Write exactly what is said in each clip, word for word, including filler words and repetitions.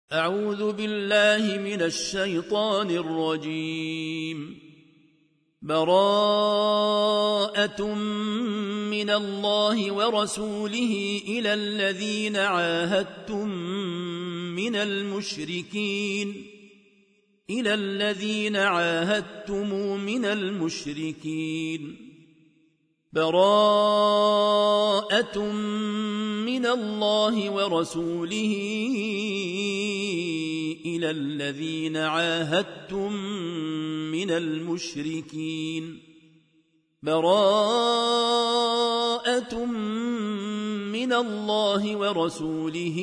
أعوذ بالله من الشيطان الرجيم. براءة من الله ورسوله إلى الذين عاهدتم من المشركين إلى الذين عاهدتم من المشركين براءة من الله ورسوله إلى الذين عاهدتم من المشركين براءة من الله ورسوله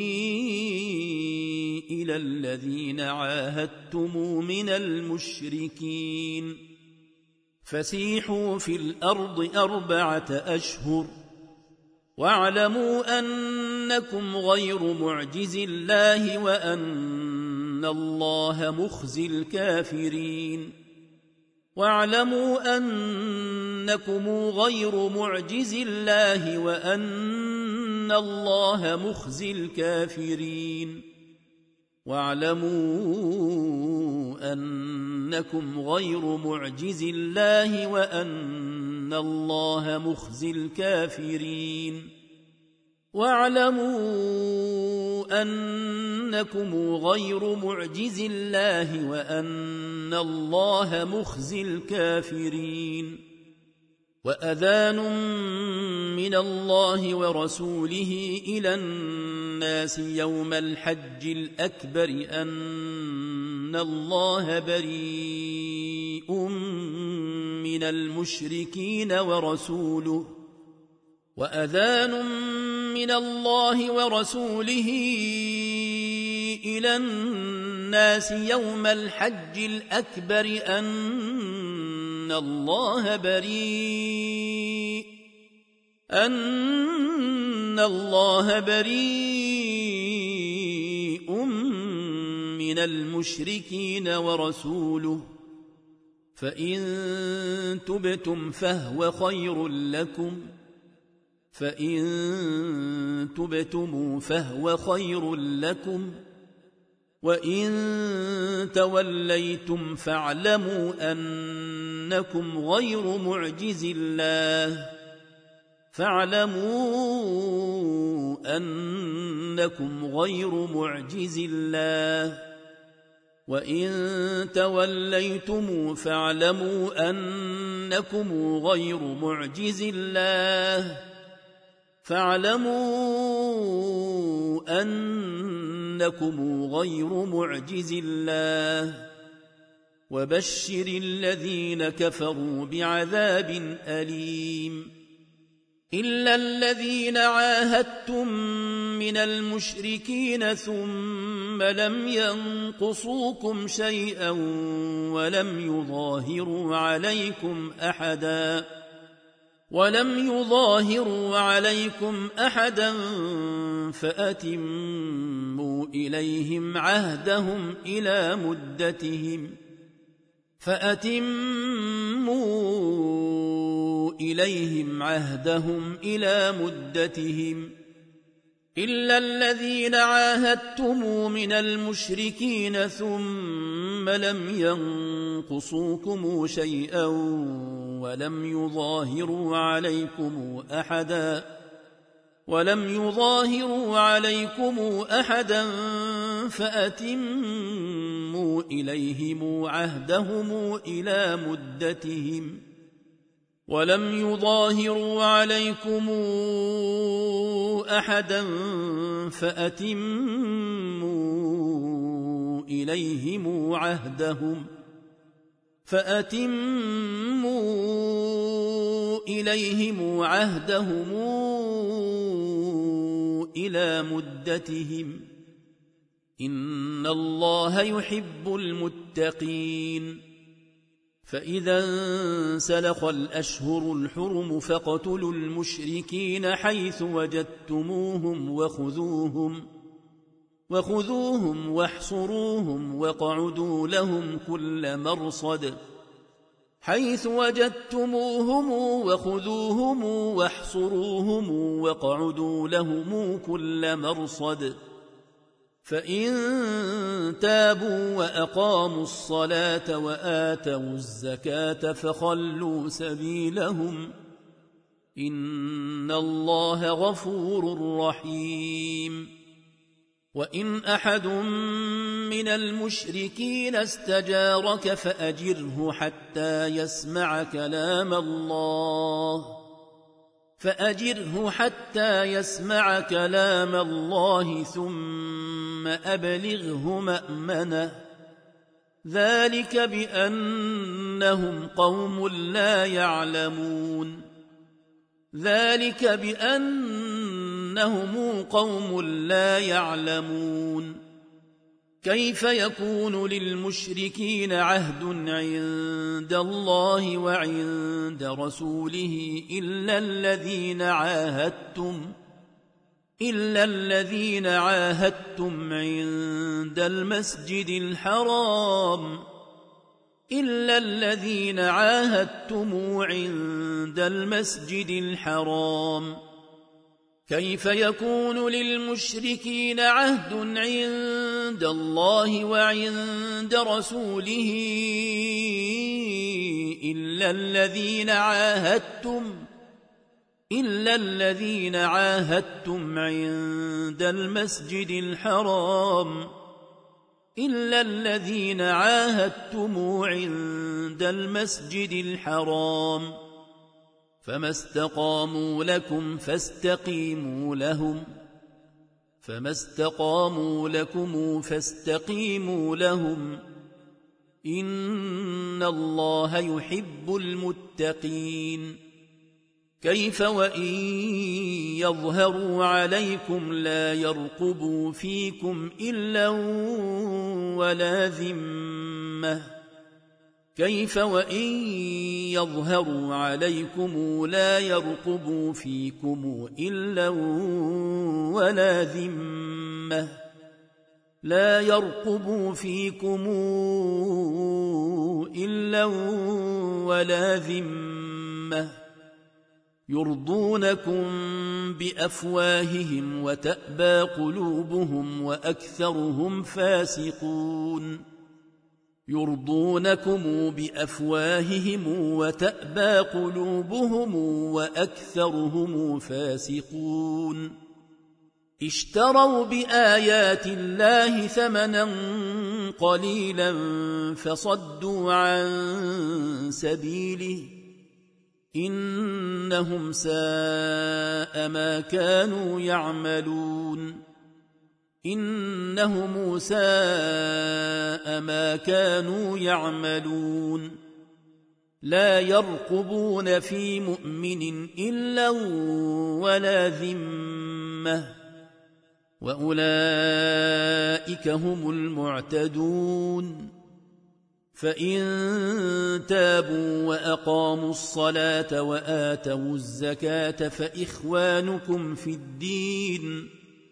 إلى الذين عاهدتم من المشركين فسيحوا في الأرض أربعة أشهر واعلموا أنكم غير معجز الله وأن الله مخزي الكافرين واعلموا أنكم غير معجز الله وأن الله مخزي الكافرين واعلموا أنكم غير معجز الله وأن الله مخزي الكافرين واعلموا أنكم غير معجز الله وأن الله مخزي الكافرين وأذان من الله ورسوله إلى الناس يوم الحج الأكبر أن الله بريء من المشركين ورسوله وأذان من الله ورسوله إلى الناس يوم الحج الأكبر أن الله بريء أن الله بريء من المشركين ورسوله فإن تبتم فهو خير لكم فإن تبتم فهو خير لكم وإن توليتم فاعلموا أنكم غير معجز الله فاعلموا أنكم غير معجز الله وإن توليتم فاعلموا أنكم غير معجز الله فاعلموا أنكم غير معجز الله وبشر الذين كفروا بعذاب أليم إلا الذين عاهدتم من المشركين ثم لم ينقصوكم شيئا ولم يظاهروا عليكم أحدا ولم يظاهروا عليكم أحدا فأتموا إليهم عهدهم إلى مدتهم فأتموا إليهم عهدهم إلى مدتهم إلا الذين عاهدتم من المشركين ثم لم ينقصوكم شيئا ولم يظاهروا عليكم أحدا ولم يظاهروا عليكم أحدا فأتموا إليهم عهدهم إلى مدتهم ولم يظاهروا عليكم أحدا فأتموا إليهم عهدهم فأتموا إليهم عهدهم إلى مدتهم إن الله يحب المتقين فإذا انسلخ الأشهر الحرم فاقتلوا المشركين حيث وجدتموهم وخذوهم وخذوهم واحصروهم واقعدوا لهم كل مرصد حيث وجدتموهم وخذوهم واحصروهم واقعدوا لهم كل مرصد فإن تابوا وأقاموا الصلاة وآتوا الزكاة فخلوا سبيلهم إن الله غفور رحيم وإن أحد من المشركين استجارك فأجره حتى يسمع كلام الله فأجره حتى يسمع كلام الله ثم أبلغه مأمنه ذلك بأنهم قوم لا يعلمون ذلك بأنهم قوم لا يعلمون كيف يكون للمشركين عهد عند الله وعند رسوله إلا الذين عاهدتم إلا الذين عاهدتم عند المسجد الحرام إلا الذين عاهدتم عند المسجد الحرام كيف يكون للمشركين عهد عند الله وعند رسوله إلا الذين عاهدتم إلا الذين عاهدتم عند المسجد الحرام إلا الذين عاهدتم عند المسجد الحرام فما استقاموا لكم فاستقيموا لهم فما استقاموا لكم فاستقيموا لهم إن الله يحب المتقين كيف وإن يظهروا عليكم لا يرقبوا فيكم إلا ولا ذمة كيف وإن يظهروا عليكم لا يرقبوا فيكم إلا ولا ذمة لا يرقبوا فيكم إلا ولا ذمة يرضونكم بأفواههم وتأبى قلوبهم وأكثرهم فاسقون يرضونكم بأفواههم وتأبى قلوبهم وأكثرهم فاسقون اشتروا بآيات الله ثمنا قليلا فصدوا عن سبيله إنهم ساء ما كانوا يعملون إنهم ساء ما كانوا يعملون لا يرقبون في مؤمن إلا ولا ذمة وأولئك هم المعتدون فإن تابوا وأقاموا الصلاة وآتوا الزكاة فإخوانكم في الدين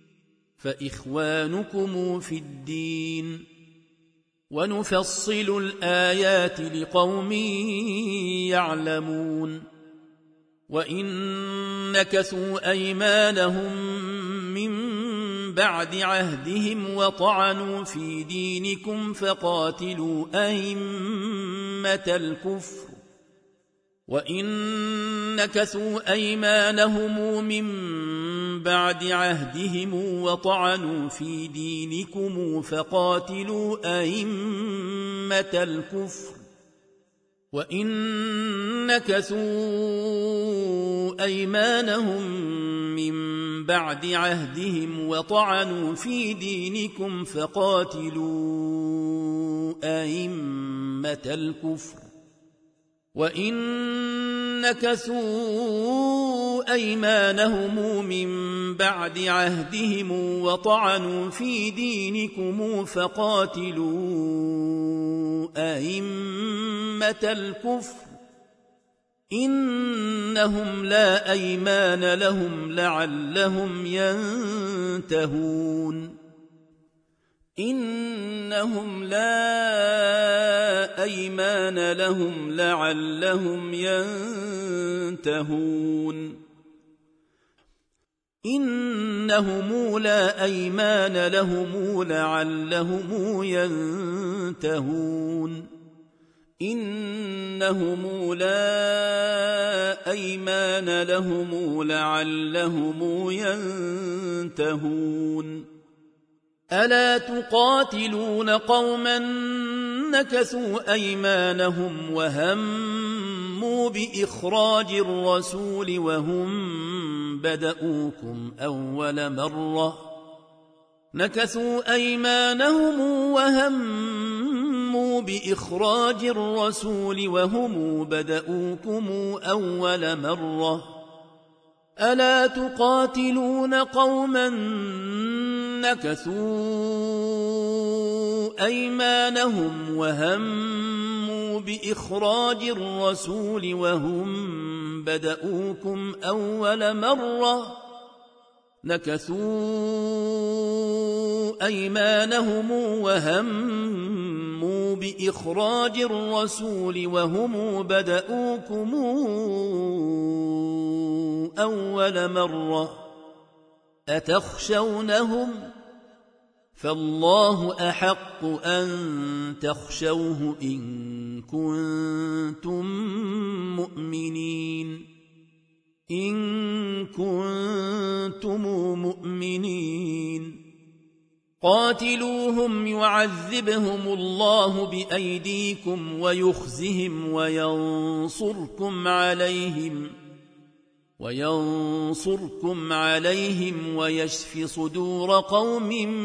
فإخوانكم في الدين ونفصل الآيات لقوم يعلمون وإن نكثوا أيمانهم من بعد عهدهم وطعنوا في دينكم فقاتلوا أئمة الكفر وإن نكثوا أيمانهم من بعد عهدهم وطعنوا في دينكم فقاتلوا أئمة الكفر وإن نكثوا أيمانهم من بعد عهدهم وطعنوا في دينكم فقاتلوا أئمة الكفر وإن نكثوا أيمانهم من بعد عهدهم وطعنوا في دينكم فقاتلوا أئمة الكفر إنهم لا أيمان لهم لعلهم ينتهون إنهم لا أيمان لهم لعلهم ينتهون إنهم لا أيمان لهم لعلهم ينتهون إنهم لا أيمان لهم لعلهم ينتهون ألا تقاتلون قوما نكثوا أيمانهم وهموا بإخراج الرسول وهم بدؤوكم أول مرة نكثوا أيمانهم وهموا بإخراج الرسول وهم بدؤوكم أول مرة ألا تقاتلون قوما نكثوا أيمانهم وهموا بإخراج الرسول وهم بدؤوكم أول مرة نكثوا أيمانهم وهموا بإخراج الرسول وهم بدؤوكم أول مرة أتخشونهم فالله أحق أن تخشوه إن كنتم مؤمنين إن كنتم مؤمنين قاتلوهم يعذبهم الله بأيديكم ويخزهم وينصركم عليهم وينصركم عليهم ويشف صدور قوم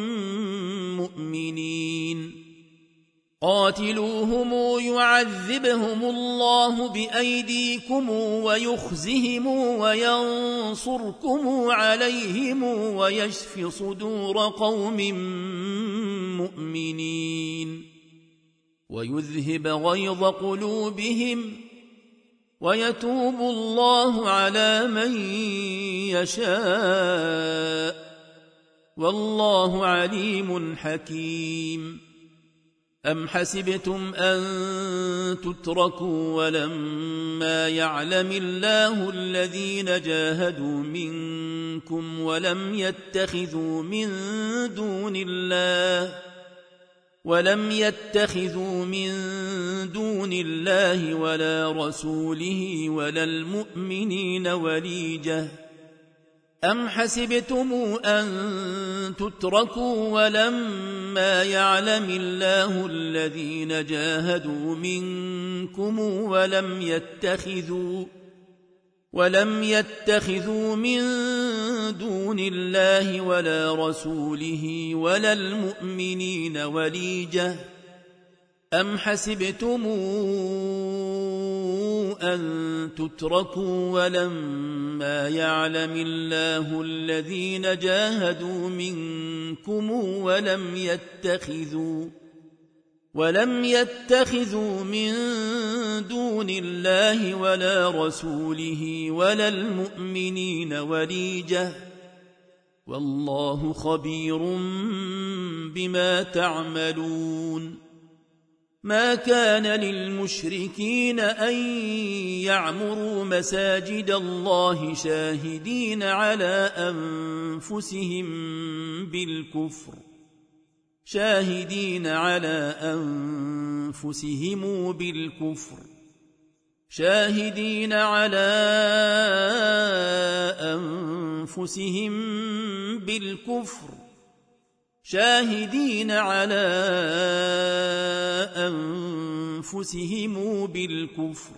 مؤمنين قاتلوهم يعذبهم الله بأيديكم ويخزهم وينصركم عليهم ويشف صدور قوم مؤمنين ويذهب غيظ قلوبهم ويتوب الله على من يشاء والله عليم حكيم أم حسبتم أن تتركوا ولما يعلم الله الذين جاهدوا منكم ولم يتخذوا من دون الله ولم يتخذوا من دون الله ولا رسوله ولا المؤمنين وليجة أم حسبتم أن تتركوا ولما يعلم الله الذين جاهدوا منكم ولم يتخذوا ولم يتخذوا من دون الله ولا رسوله ولا المؤمنين وليجة أم حسبتم أن تتركوا ولما يعلم الله الذين جاهدوا منكم ولم يتخذوا ولم يتخذوا من دون الله ولا رسوله ولا المؤمنين وليجة والله خبير بما تعملون ما كان للمشركين أن يعمروا مساجد الله شاهدين على أنفسهم بالكفر شاهدين على أنفسهم بالكفر شاهدين على أنفسهم بالكفر شاهدين على أنفسهم بالكفر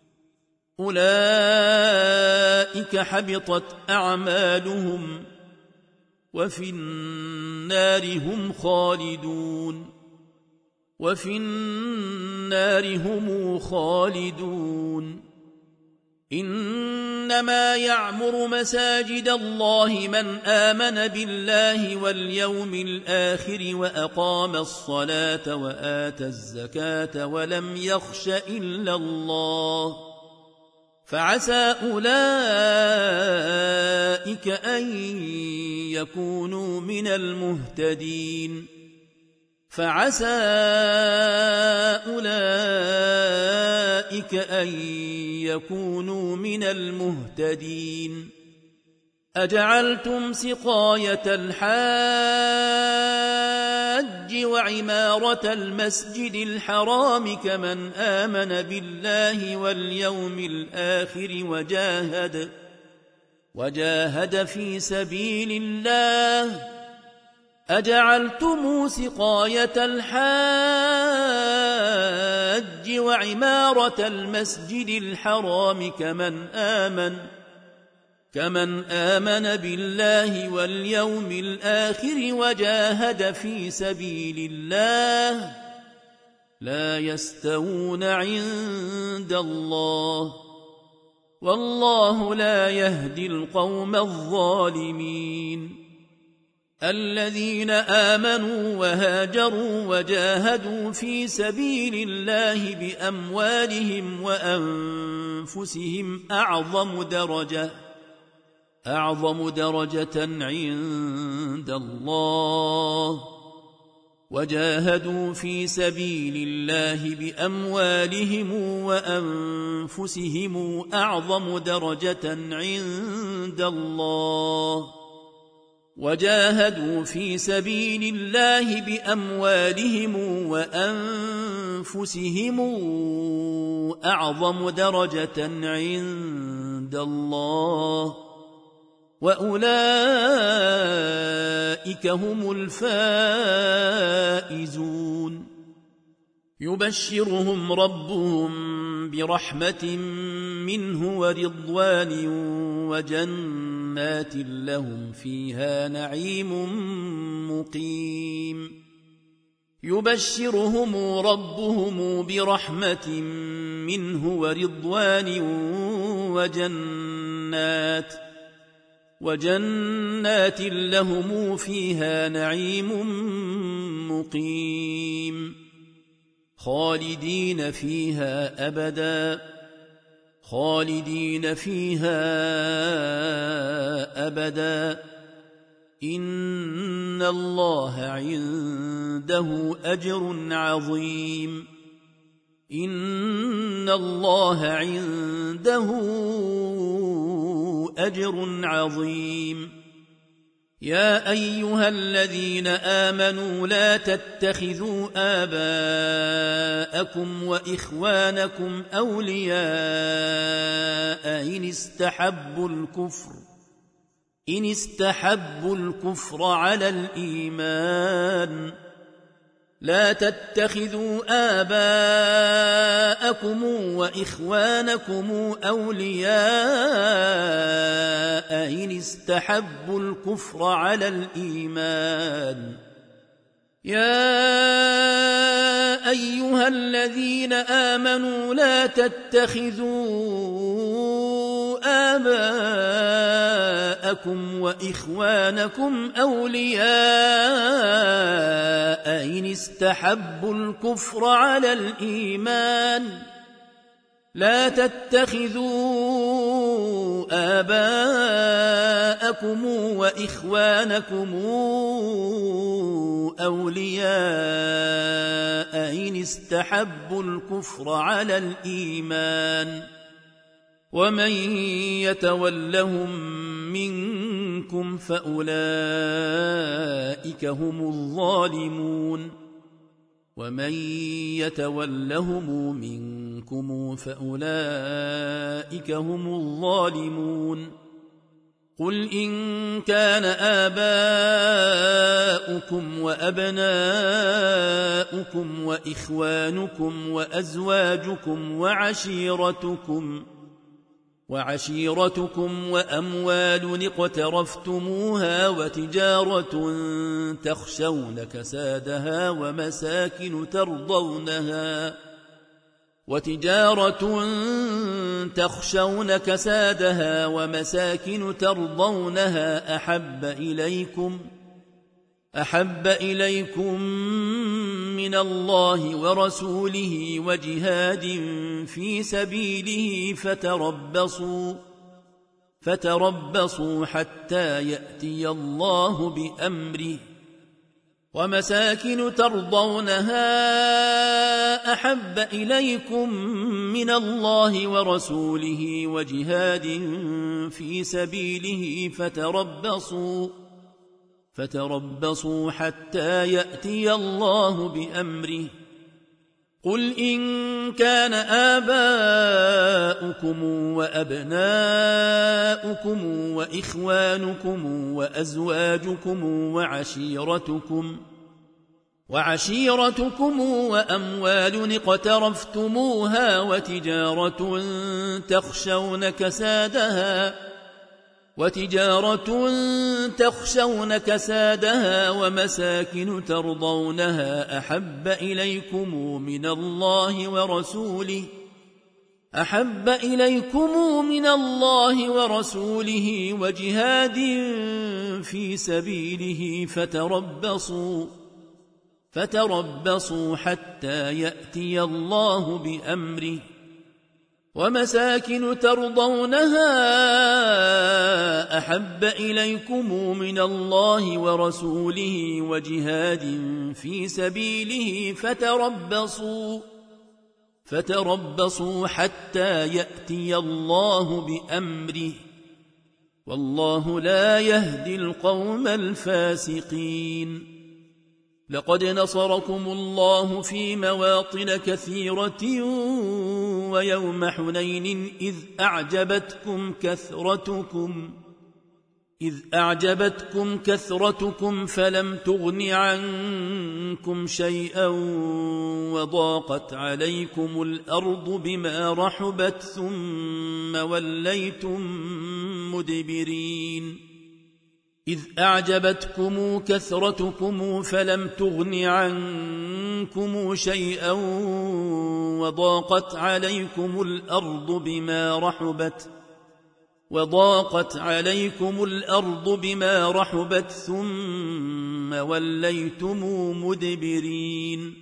أولئك حبطت أعمالهم وفي النار هم خالدون وفي النار هم خالدون إنما يعمر مساجد الله من آمن بالله واليوم الآخر وأقام الصلاة وآتى الزكاة ولم يخش إلا الله فعسى أولئك أن يكونوا من المهتدين فعسى أولئك أن يكونوا من المهتدين أجعلتم سقاية الحاج وعمارة المسجد الحرام كمن آمن بالله واليوم الآخر وجاهد وجاهد في سبيل الله أجعلتم سقاية الحاج وعمارة المسجد الحرام كمن آمن كمن آمن بالله واليوم الآخر وجاهد في سبيل الله لا يستوون عند الله والله لا يهدي القوم الظالمين الذين آمنوا وهاجروا وجاهدوا في سبيل الله بأموالهم وأنفسهم أعظم درجة أعظم درجة عند الله وجاهدوا في سبيل الله بأموالهم وأنفسهم أعظم درجة عند الله وجاهدوا في سبيل الله بأموالهم وأنفسهم أعظم درجة عند الله وأولئك هم الفائزون يبشرهم ربهم برحمة منه ورضوان وجنات لهم فيها نعيم مقيم يبشرهم ربهم برحمة منه ورضوان وجنات وجنات لهم فيها نعيم مقيم خالدين فيها أبدا خالدين فيها أبدا إن الله عنده أجر عظيم إن الله عنده أجر عظيم يا أيها الذين آمنوا لا تتخذوا آباءكم وإخوانكم أولياء إن استحبوا الكفر إن استحبوا الكفر على الإيمان لا تتخذوا آباءكم وإخوانكم أولياء إن استحبوا الكفر على الإيمان يا أيها الذين آمنوا لا تتخذوا آباءكم وإخوانكم أولياء إن استحبوا الكفر على الإيمان لا تتخذوا آباءكم وإخوانكم أولياء إن استحبوا الكفر على الإيمان ومن يتولهم منكم فأولئك هم الظالمون ومن يتولهم منكم فأولئك هم الظالمون قل إن كان آباؤكم وأبناؤكم وإخوانكم وأزواجكم وعشيرتكم وعشيرتكم وأموال اقترفتموها وتجارة تخشون كسادها ومساكن ترضونها وتجارة تخشون كسادها ومساكن ترضونها أحب إليكم أحب إليكم من الله ورسوله وجهاد في سبيله فتربصوا فتربصوا حتى يأتي الله بأمره ومساكن ترضونها أحب إليكم من الله ورسوله وجهاد في سبيله فتربصوا فتربصوا حتى يأتي الله بأمره قل إن كان آباؤكم وأبناؤكم وإخوانكم وأزواجكم وعشيرتكم وعشيرتكم وأموال اقترفتموها وتجارة تخشون كسادها وتجارة تخشون كسادها ومساكن ترضونها أحب إليكم من الله ورسوله أحب إليكم من الله ورسوله وجهاد في سبيله فتربصوا فتربصوا حتى يأتي الله بأمره ومساكن ترضونها أحب إليكم من الله ورسوله وجهاد في سبيله فتربصوا فتربصوا حتى يأتي الله بأمره والله لا يهدي القوم الفاسقين لقد نصركم الله في مواطن كثيرة ويوم حنين إذ أعجبتكم كثرتكم إذ أعجبتكم كثرتكم فلم تغن عنكم شيئا وضاقت عليكم الأرض بما رحبت ثم وليتم مدبرين إذ أعجبتكم كثرتكم فلم تغن عنكم شيئا وضاقت عليكم الأرض بما رحبت وضاقت عليكم الأرض بما رحبت ثم وليتم مدبرين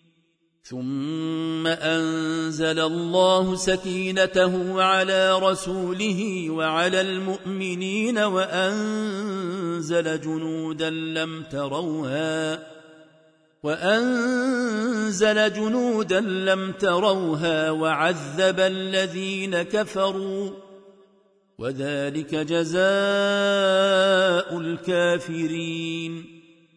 ثم أنزل الله سكينته على رسوله وعلى المؤمنين وأنزل جنودا لم تروها وأنزل جنودا لم تروها وعذب الذين كفروا وذلك جزاء الكافرين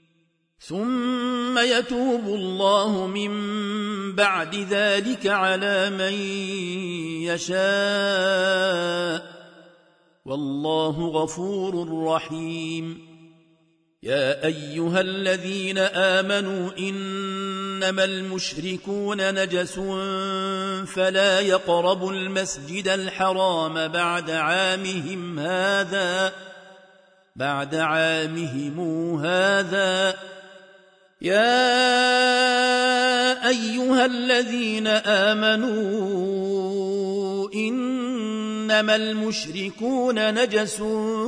ثم يتوب الله من بعد ذلك على من يشاء والله غفور رحيم يا أيها الذين آمنوا إنما المشركون نجس فلا يقربوا المسجد الحرام بعد عامهم هذا بعد عامهم هذا يا أيها الذين آمنوا إنما المشركون نجس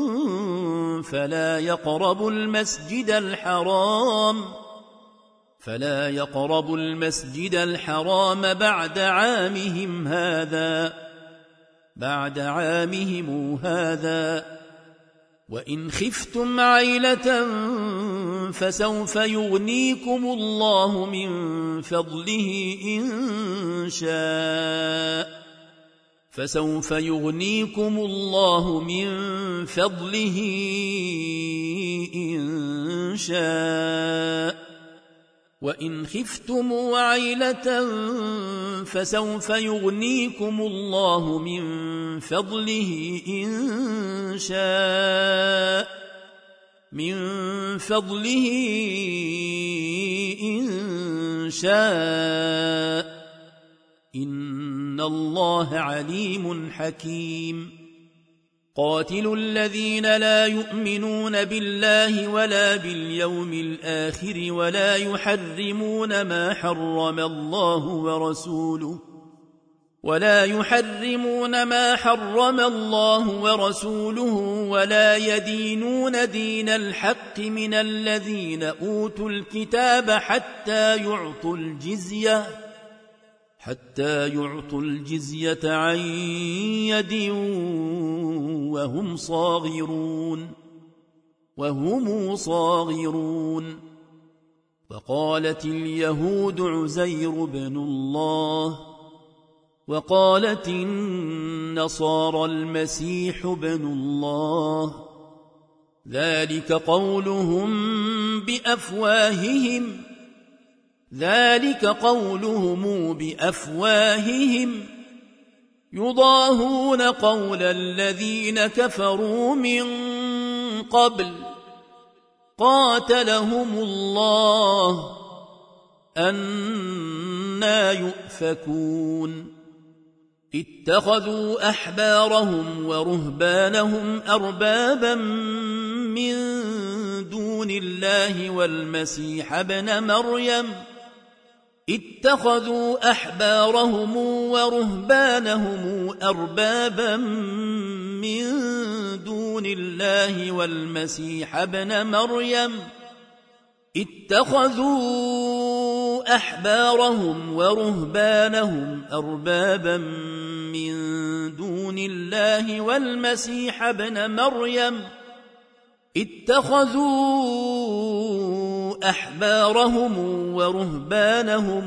فلا يقربوا المسجد الحرام فلا يقربوا المسجد الحرام بعد عامهم هذا بعد عامهم هذا وإن خفتم عيلة فسوف يغنيكم الله من فضله إن شاء فسوف يغنيكم الله من فضله إن شاء وإن خفتم عيلة فسوف يغنيكم الله من فضله إن شاء من فضله إن شاء إن الله عليم حكيم قاتلوا الذين لا يؤمنون بالله ولا باليوم الآخر ولا يحرمون ما حرم الله ورسوله ولا يحرمون ما حرم الله ورسوله ولا يدينون دين الحق من الذين أوتوا الكتاب حتى يعطوا الجزية حتى يعطوا الجزية عن يد وهم صاغرون وهم صاغرون وقالت اليهود عزير بن الله وقالت النصارى المسيح بن الله ذلك قولهم بأفواههم ذلك قولهم بأفواههم يضاهون قول الذين كفروا من قبل قاتلهم الله أنى يؤفكون اتخذوا أحبارهم ورهبانهم أربابا من دون الله والمسيح ابن مريم اتخذوا أحبارهم ورهبانهم أربابا من دون الله والمسيح ابن مريم اتخذوا أحبارهم ورهبانهم أربابا من دون الله والمسيح ابن مريم اتخذوا أحبارهم ورهبانهم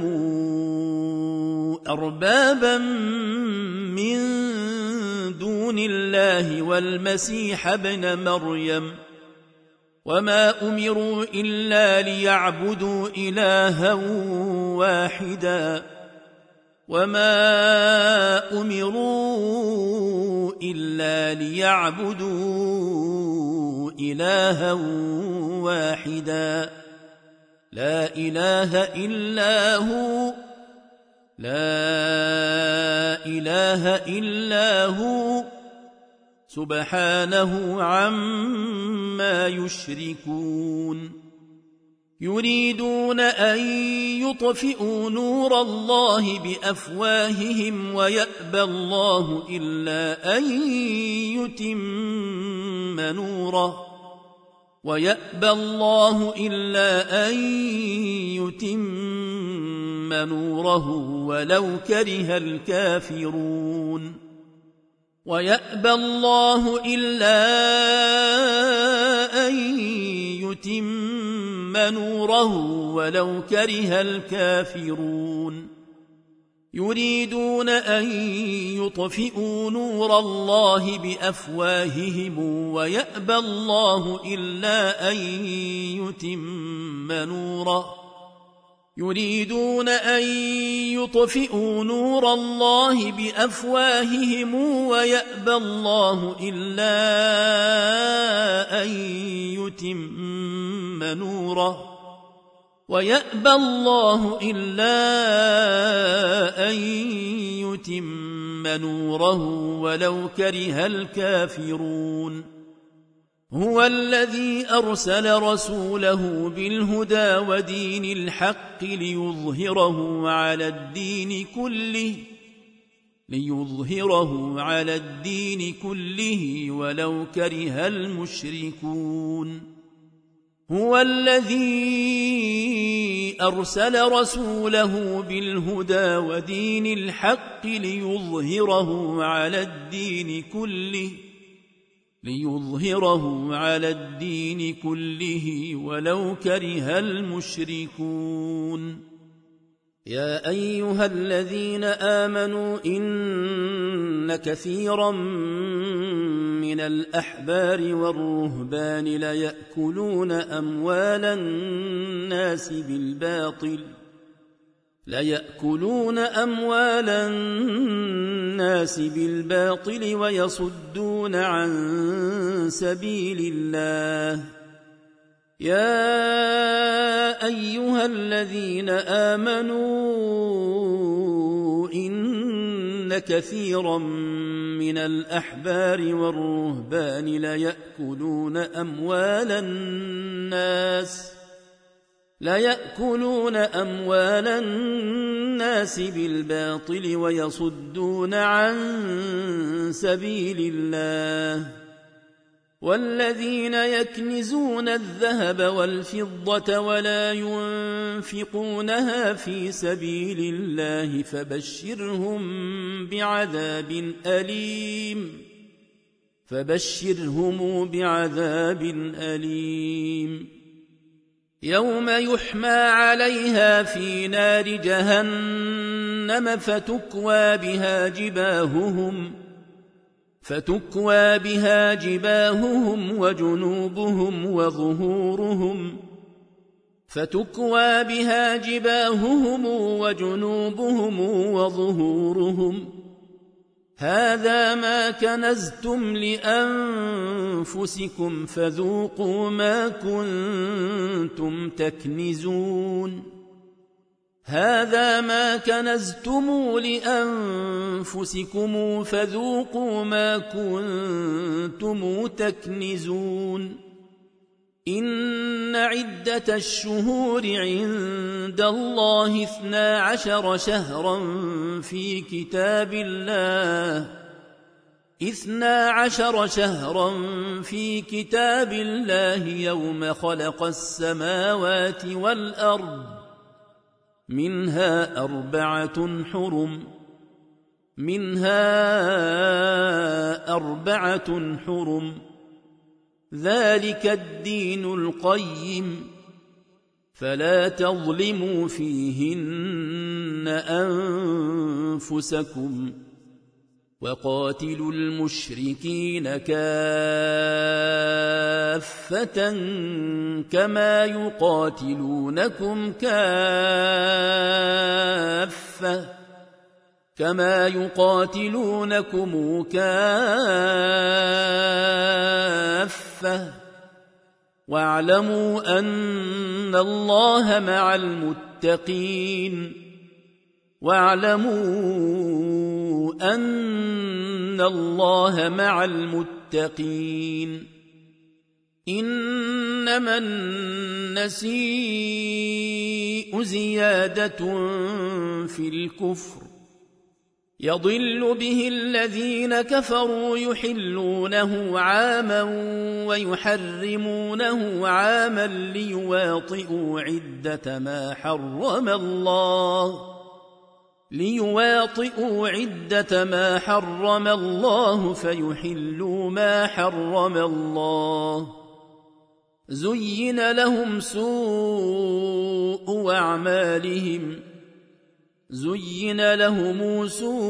أربابا من دون الله والمسيح ابن مريم وما أمروا إلا ليعبدوا إلها واحدا وما أمروا إلا ليعبدوا إلها واحدا لا إله إلا هو لا إله إلا هو سبحانه عما يشركون يريدون أن يطفئوا نور الله بأفواههم ويأبى الله إلا أن يتم نوره ويأبى الله إلا أن يتم نوره ولو كره الكافرون ويأبى الله إلا أن يتم نوره ولو كره الكافرون يريدون أن يطفئوا نور الله بأفواههم ويأبى الله إلا أن يتم نوره يريدون أن يطفئوا نور الله بأفواههم ويأبى الله إلا أن يتم نوره ويأبى الله إلا أن يتم نوره ولو كره الكافرون هو الذي أرسل رسوله بالهدى ودين الحق ليظهره على الدين كله ليظهره على الدين كله ولو كره المشركون هو الذي أرسل رسوله بالهدى ودين الحق ليظهره على الدين كله ليظهره على الدين كله ولو كره المشركون يا أيها الذين آمنوا إن كثيرا من الأحبار والرهبان ليأكلون أموال الناس بالباطل ليأكلون أموال الناس بالباطل ويصدون عن سبيل الله يا أيها الذين آمنوا إن كثيرا من الأحبار والرهبان ليأكلون أموال الناس ليأكلون أموال الناس بالباطل ويصدون عن سبيل الله والذين يكنزون الذهب والفضة ولا ينفقونها في سبيل الله فبشرهم بعذاب أليم فبشرهم بعذاب أليم يوم يحمى عليها في نار جهنم فتكوى بها جباههم فتكوى بها جباههم وجنوبهم وظهورهم فتكوى بها جباههم وجنوبهم وظهورهم هذا ما كنزتم لأنفسكم فذوقوا ما كنتم تكنزون هذا ما كنزتم لأنفسكم فذوقوا ما كنتم تكنزون إن عدة الشهور عند الله اثنا عشر شهرا في كتاب الله اثنا عشر شهرا في كتاب الله يوم خلق السماوات والأرض منها أربعة حرم منها أربعة حرم ذلك الدين القيم فلا تظلموا فيهن أنفسكم وقاتلوا المشركين كافة كما يقاتلونكم كافة كما يقاتلونكم كافة واعلموا أن الله مع المتقين واعلموا أن الله مع المتقين إنما النسيء زيادة في الكفر يضل به الذين كفروا يحلونه عاما ويحرمونه عاما ليواطئوا عدة ما حرم الله ليواطئوا عدة ما حرم الله فيحلوا ما حرم الله زين لهم سوء أعمالهم زين لهم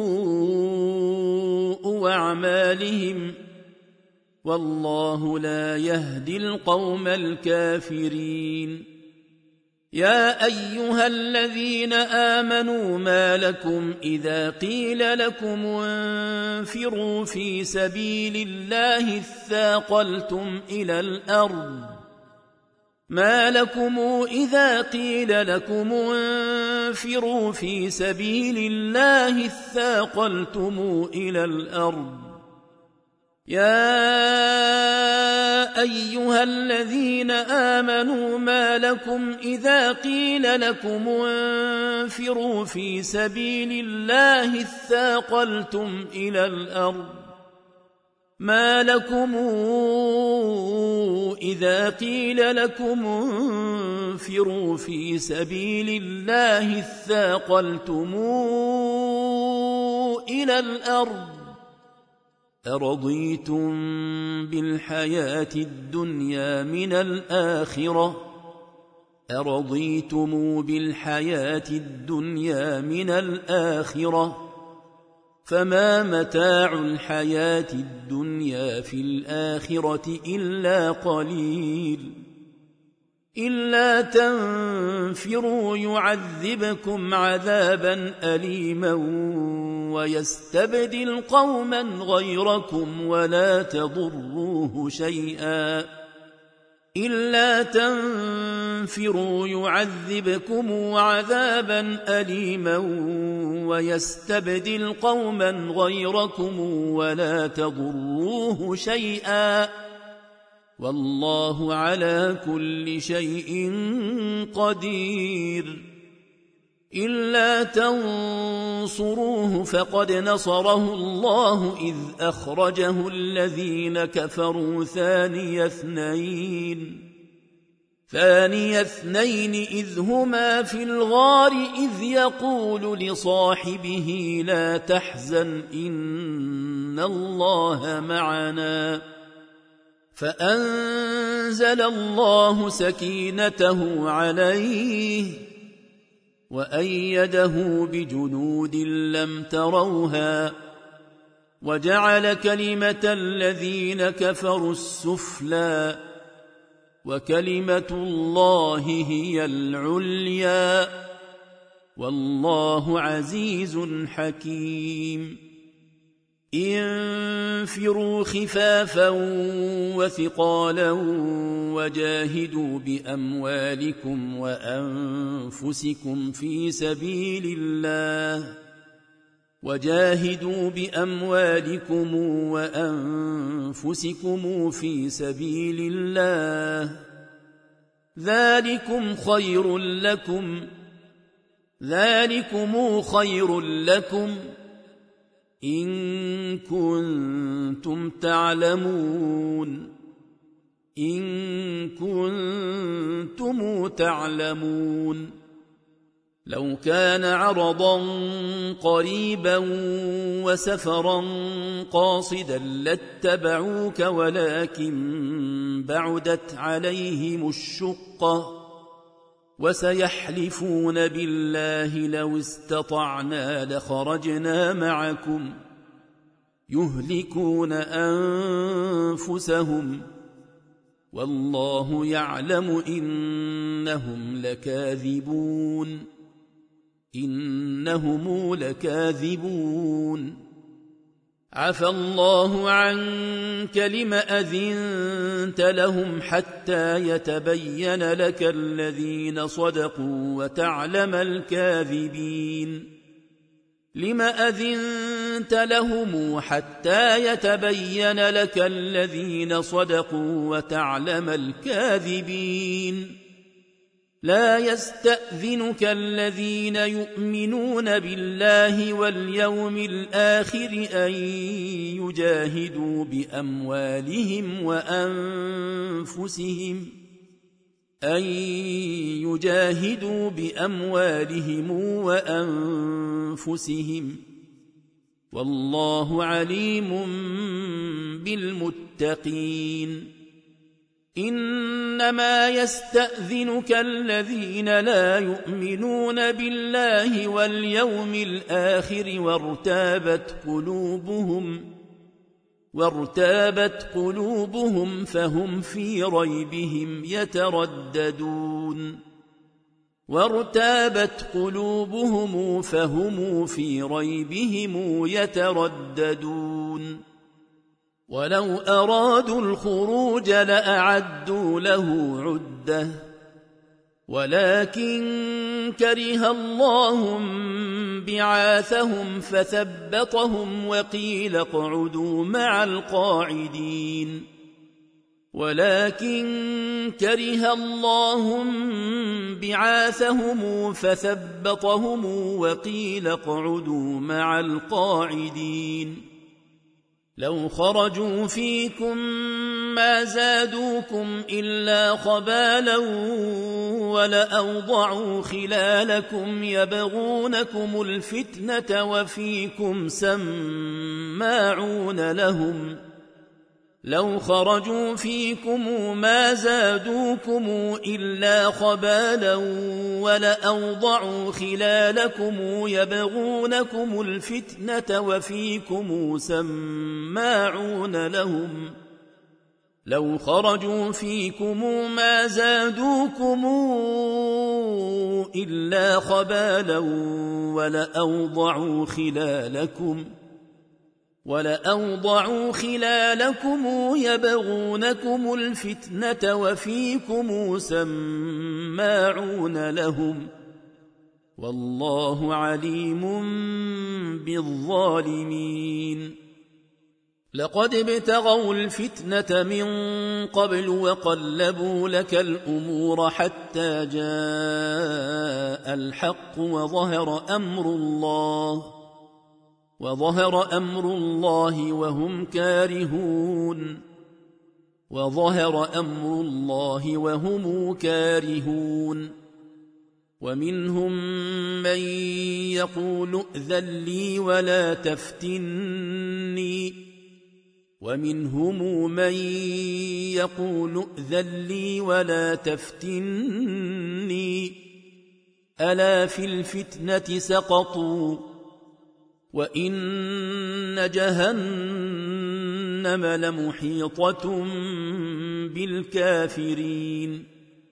سوء أعمالهم والله لا يهدي القوم الكافرين يا أيها الذين آمنوا ما لكم إذا قيل لكم انفروا في سبيل الله اثاقلتم إلى الأرض ما لكم إذا قيل لكم انفروا في سبيل الله اثاقلتم إلى الأرض يا أيها الذين آمنوا ما لكم إذا قيل لكم انفروا في سبيل الله اثاقلتم إلى الأرض ما لكم إذا قيل لكم انفروا في سبيل الله اثاقلتم إلى الأرض أرضيتم بالحياة الدنيا من الآخرة أرضيتم بالحياة الدنيا من الآخرة فما متاع الحياة الدنيا في الآخرة إلا قليل إلا تنفروا يعذبكم عذابا أليما ويستبدل قوما غيركم ولا تضروه شيئا إلا تنفروا يعذبكم عذابا أليما ويستبدل قوما غيركم ولا تضروه شيئا والله على كل شيء قدير إلا تنصروه فقد نصره الله إذ أخرجه الذين كفروا ثاني اثنين ثاني اثنين إذ هما في الغار إذ يقول لصاحبه لا تحزن إن الله معنا فأنزل الله سكينته عليه وأيده بجنود لم تروها وجعل كلمة الذين كفروا السفلى وكلمة الله هي العليا والله عزيز حكيم انفروا خفافا وثقالا وجاهدوا بأموالكم وأنفسكم في سبيل الله وجاهدوا بأموالكم وأنفسكم في سبيل الله ذلكم خير لكم ذلكم خير لكم إن كنتم تعلمون إن كنتم تعلمون لو كان عرضا قريبا وسفرا قاصدا لاتبعوك ولكن بعدت عليهم الشقة وسيحلفون بالله لو استطعنا لخرجنا معكم يهلكون أنفسهم والله يعلم إنهم لكاذبون إنهم لكاذبون عفى الله عنك لم أذنت لهم حتى يتبين لك الذين صدقوا وتعلم الكاذبين لم أذنت لهم حتى يتبين لك الذين صدقوا وتعلم الكاذبين لا يستأذنك الذين يؤمنون بالله واليوم الآخر أن يجاهدوا بأموالهم وأنفسهم أن يجاهدوا بأموالهم وأنفسهم والله عليم بالمتقين إنما يستأذنك الذين لا يؤمنون بالله واليوم الآخر وارتابت قلوبهم وارتابت قلوبهم فهم في ريبهم يترددون وارتابت قلوبهم فهم في ريبهم يترددون ولو أرادوا الخروج لأعدوا له عدة ولكن كره الله بعاثهم فثبطهم وقيل اقعدوا مع القاعدين ولكن كره الله بعاثهم فثبطهم وقيل اقعدوا مع القاعدين لو خرجوا فيكم ما زادوكم إلا خبالا ولأوضعوا خلالكم يبغونكم الفتنة وفيكم سماعون لهم لو خرجوا فيكم ما زادوكم إلا خبالا ولأوضعوا خلالكم يبغونكم الفتنة وفيكم سماعون لهم لو خرجوا فيكم ما زادوكم إلا خبالا ولأوضعوا خلالكم ولأوضعوا خلالكم يبغونكم الفتنة وفيكم سماعون لهم والله عليم بالظالمين لقد ابتغوا الفتنة من قبل وقلبوا لك الأمور حتى جاء الحق وظهر أمر الله وظهر أمر الله وهم كارهون وظهر أمر الله وهم كارهون ومنهم من يقول ائذن لي ولا تفتني ومنهم من يقول ائذن لي ولا تفتني ألا في الفتنة سقطوا وإن جهنم لمحيطة بالكافرين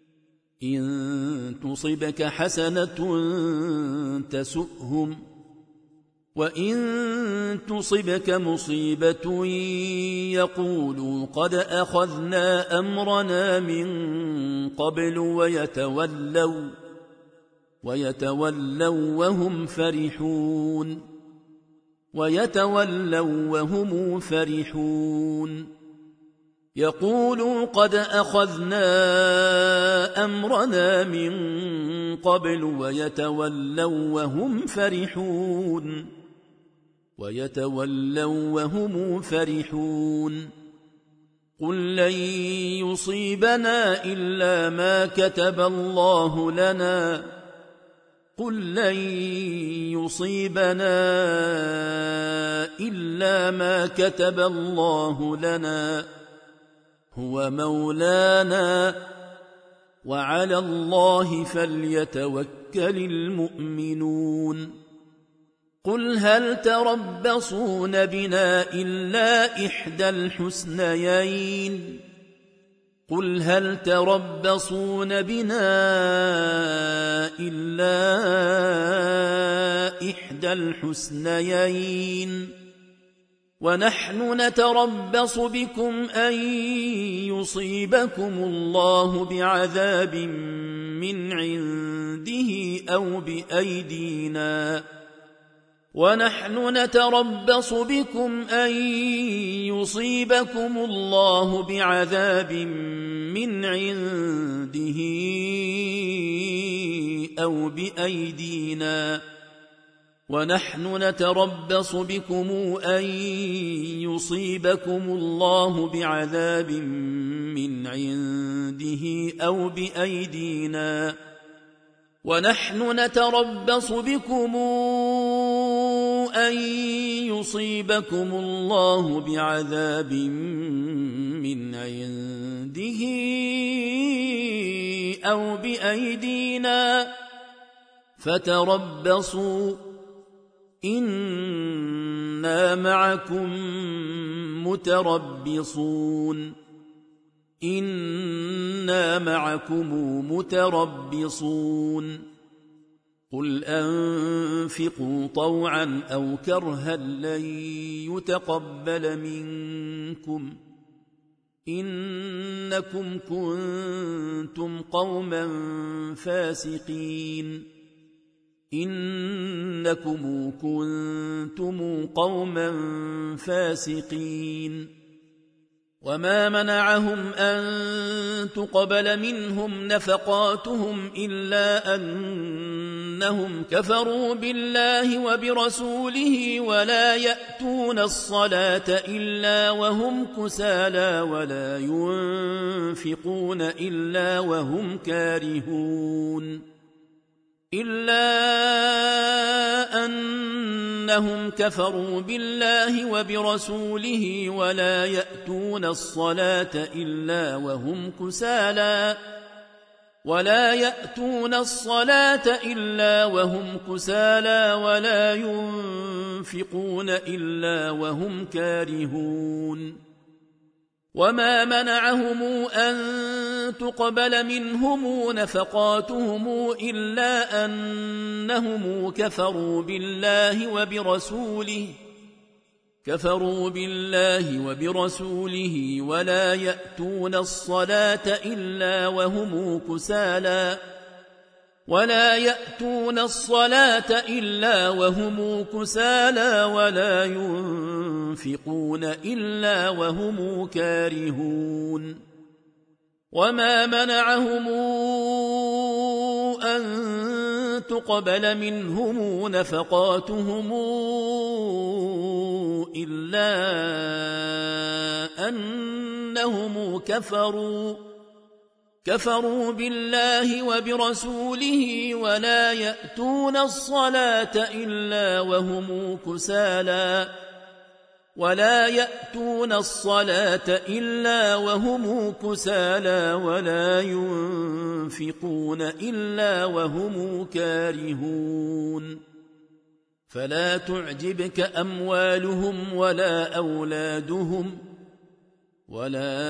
إن تصبك حسنة تسؤهم وإن تصبك مصيبة يقولوا قد أخذنا أمرنا من قبل ويتولوا ويتولوا وهم فرحون ويتولوا وهم فرحون يقولوا قد أخذنا أمرنا من قبل ويتولوا وهم فرحون ويتولوا وهم فرحون قل لن يصيبنا إلا ما كتب الله لنا قل لن يصيبنا إلا ما كتب الله لنا هو مولانا وعلى الله فليتوكل المؤمنون قل هل تربصون بنا إلا إحدى الحسنيين قل هل تربصون بنا إلا إحدى الحسنيين ونحن نتربص بكم أن يصيبكم الله بعذاب من عنده أو بأيدينا ونحن نتربص بكم أن يصيبكم الله بعذاب من عنده أو بأيدينا ونحن نتربص بكم أن يصيبكم الله بعذاب من عنده أو بأيدينا ونحن نتربص بكم أن يصيبكم الله بعذاب من عنده أو بأيدينا فتربصوا إنا معكم متربصون إنا معكم متربصون قل أنفقوا طوعا أو كرها لن يتقبل منكم إنكم كنتم قوما فاسقين إنكم كنتم قوما فاسقين وما منعهم أن تقبل منهم نفقاتهم إلا أنهم كفروا بالله وبرسوله ولا يأتون الصلاة إلا وهم كسالى ولا ينفقون إلا وهم كارهون إلا أنهم كفروا بالله وبرسوله ولا يأتون الصلاة إلا وهم كسالى ولا يأتون الصلاة إلا وهم كسالى ولا ينفقون إلا وهم كارهون وما منعهم أن تقبل منهم نفقاتهم إلا أنهم كفروا بالله وبرسوله كفروا بالله وبرسوله ولا يأتون الصلاة إلا وهم كسالى ولا يأتون الصلاة إلا وهم كسالى ولا ينفقون إلا وهم كارهون وما منعهم أن تقبل منهم نفقاتهم إلا أنهم كفروا كفروا بالله وبرسوله ولا يأتون الصلاة إلا وهم كسالى ولا يأتون الصلاة إلا وهم كسالى ولا ينفقون إلا وهم كارهون فلا تعجبك أموالهم ولا أولادهم ولا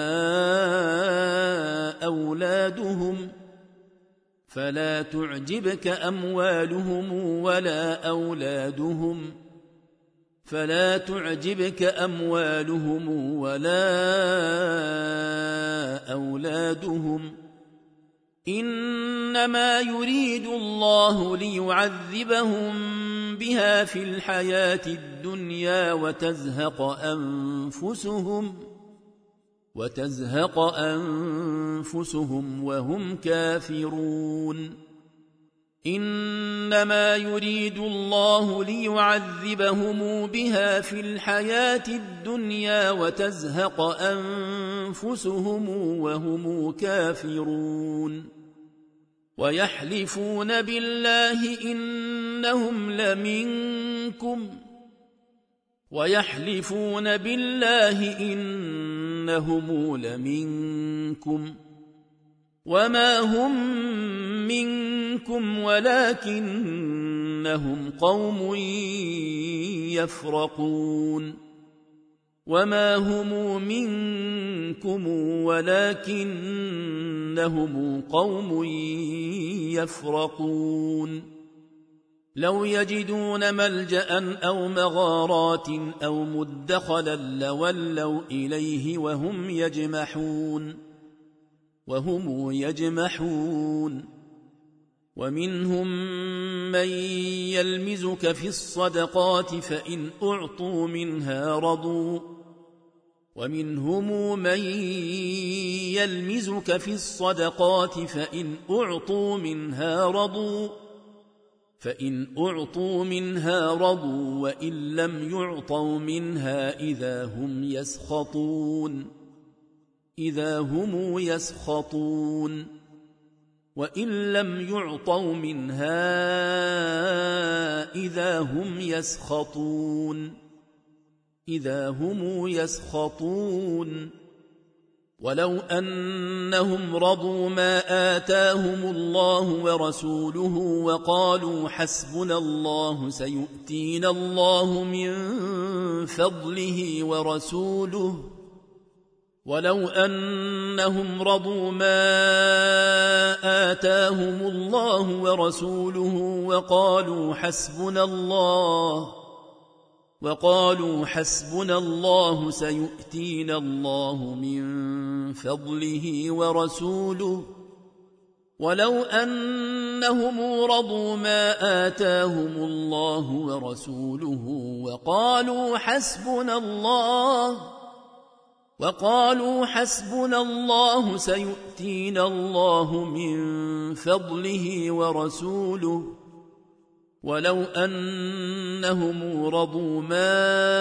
أولادهم فلا تعجبك أموالهم ولا أولادهم فلا تعجبك أموالهم ولا أولادهم إنما يريد الله ليعذبهم بها في الحياة الدنيا وتزهق أنفسهم وتزهق أنفسهم وهم كافرون إنما يريد الله ليعذبهم بها في الحياة الدنيا وتزهق أنفسهم وهم كافرون ويحلفون بالله إنهم لمنكم ويحلفون بالله إنهم لمنكم وما هم منكم ولكنهم قوم يفرقون وما هم منكم ولكنهم قوم يفرقون لو يجدون ملجأ أو مغارات أو مدخلا لولوا إليه وهم يجمحون وهم يجمحون ومنهم من يلمزك في الصدقات فإن أعطوا منها رضوا ومنهم من يلمزك في الصدقات فإن أعطوا منها رضوا فإن أعطوا منها رضوا وإن لم يعطوا منها إذا هم يسخطون إذا هم يسخطون وإن لم يعطوا منها إذا هم يسخطون إذا هم يسخطون ولو أنهم رضوا ما آتاهم الله ورسوله وقالوا حسبنا الله سيؤتينا الله من فضله ورسوله ولو أنهم رضوا ما آتاهم الله ورسوله وقالوا حسبنا الله وقالوا حسبنا الله سيؤتينا الله من فضله ورسوله ولو أنهم رضوا ما آتاهم الله ورسوله وقالوا حسبنا الله وقالوا حسبنا الله سيؤتينا الله من فضله ورسوله ولو أنهم رضوا ما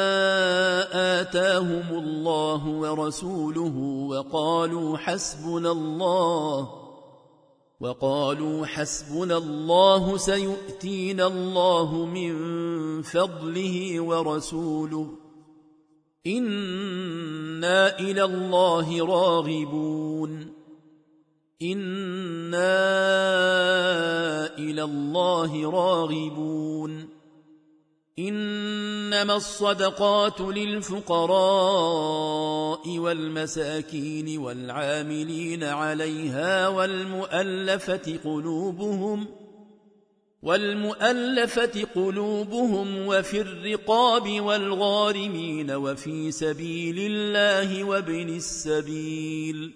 آتاهم الله ورسوله وقالوا حسبنا الله وقالوا حسبنا الله سيؤتينا الله من فضله ورسوله إنا إلى الله راغبون إنا إلى الله راغبون إنما الصدقات للفقراء والمساكين والعاملين عليها والمؤلفة قلوبهم والمؤلفة قلوبهم وفي الرقاب والغارمين وفي سبيل الله وابن السبيل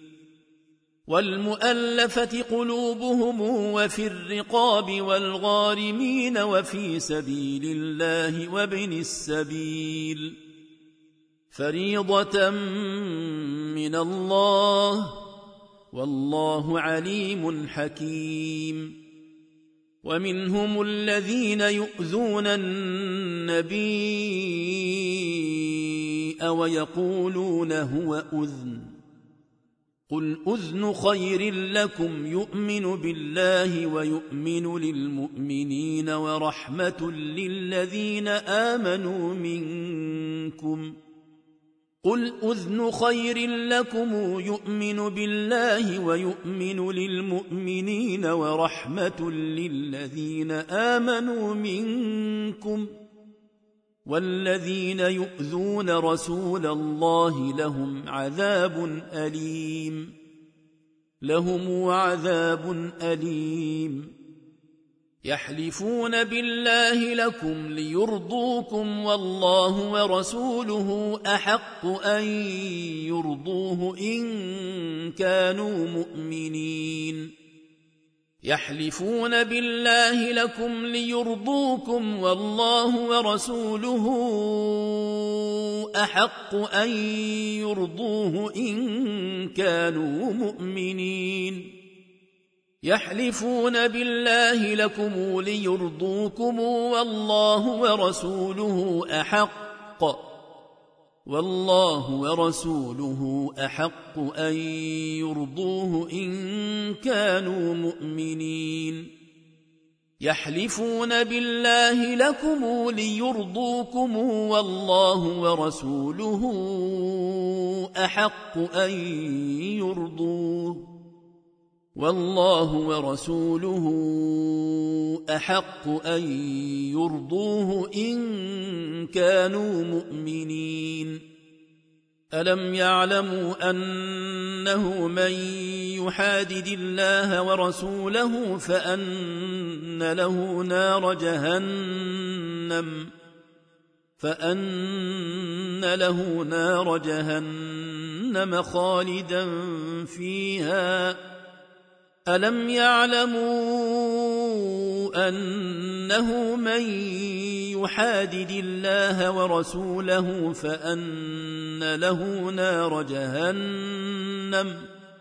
والمؤلفة قلوبهم وفي الرقاب والغارمين وفي سبيل الله وابن السبيل فريضة من الله والله عليم حكيم ومنهم الذين يؤذون النبي ويقولون هو أذن قل أذن خير لكم يؤمن بالله ويؤمن للمؤمنين ورحمة للذين آمنوا منكم قل أذن خير لكم يؤمن بالله ويؤمن للمؤمنين ورحمة للذين آمنوا منكم والذين يؤذون رسول الله لهم عذاب أليم لهم عذاب أليم يحلفون بالله لكم ليرضوكم والله ورسوله أحق أن يرضوه إن كانوا مؤمنين يحلفون بالله لكم ليرضوكم والله ورسوله أحق أن يرضوه إن كانوا مؤمنين يحلفون بالله لكم ليرضوكم والله ورسوله أحق والله ورسوله أحق أن يرضوه إن كانوا مؤمنين يحلفون بالله لكم ليرضوكم والله ورسوله أحق أن يرضوه والله ورسوله أحق أن يرضوه إن كانوا مؤمنين ألم يعلموا أنه من يحادد الله ورسوله فأن له نار جهنم فأن له نار جهنم خالدا فيها ألم يعلموا أنه من يحادد الله ورسوله فأن له نار جهنم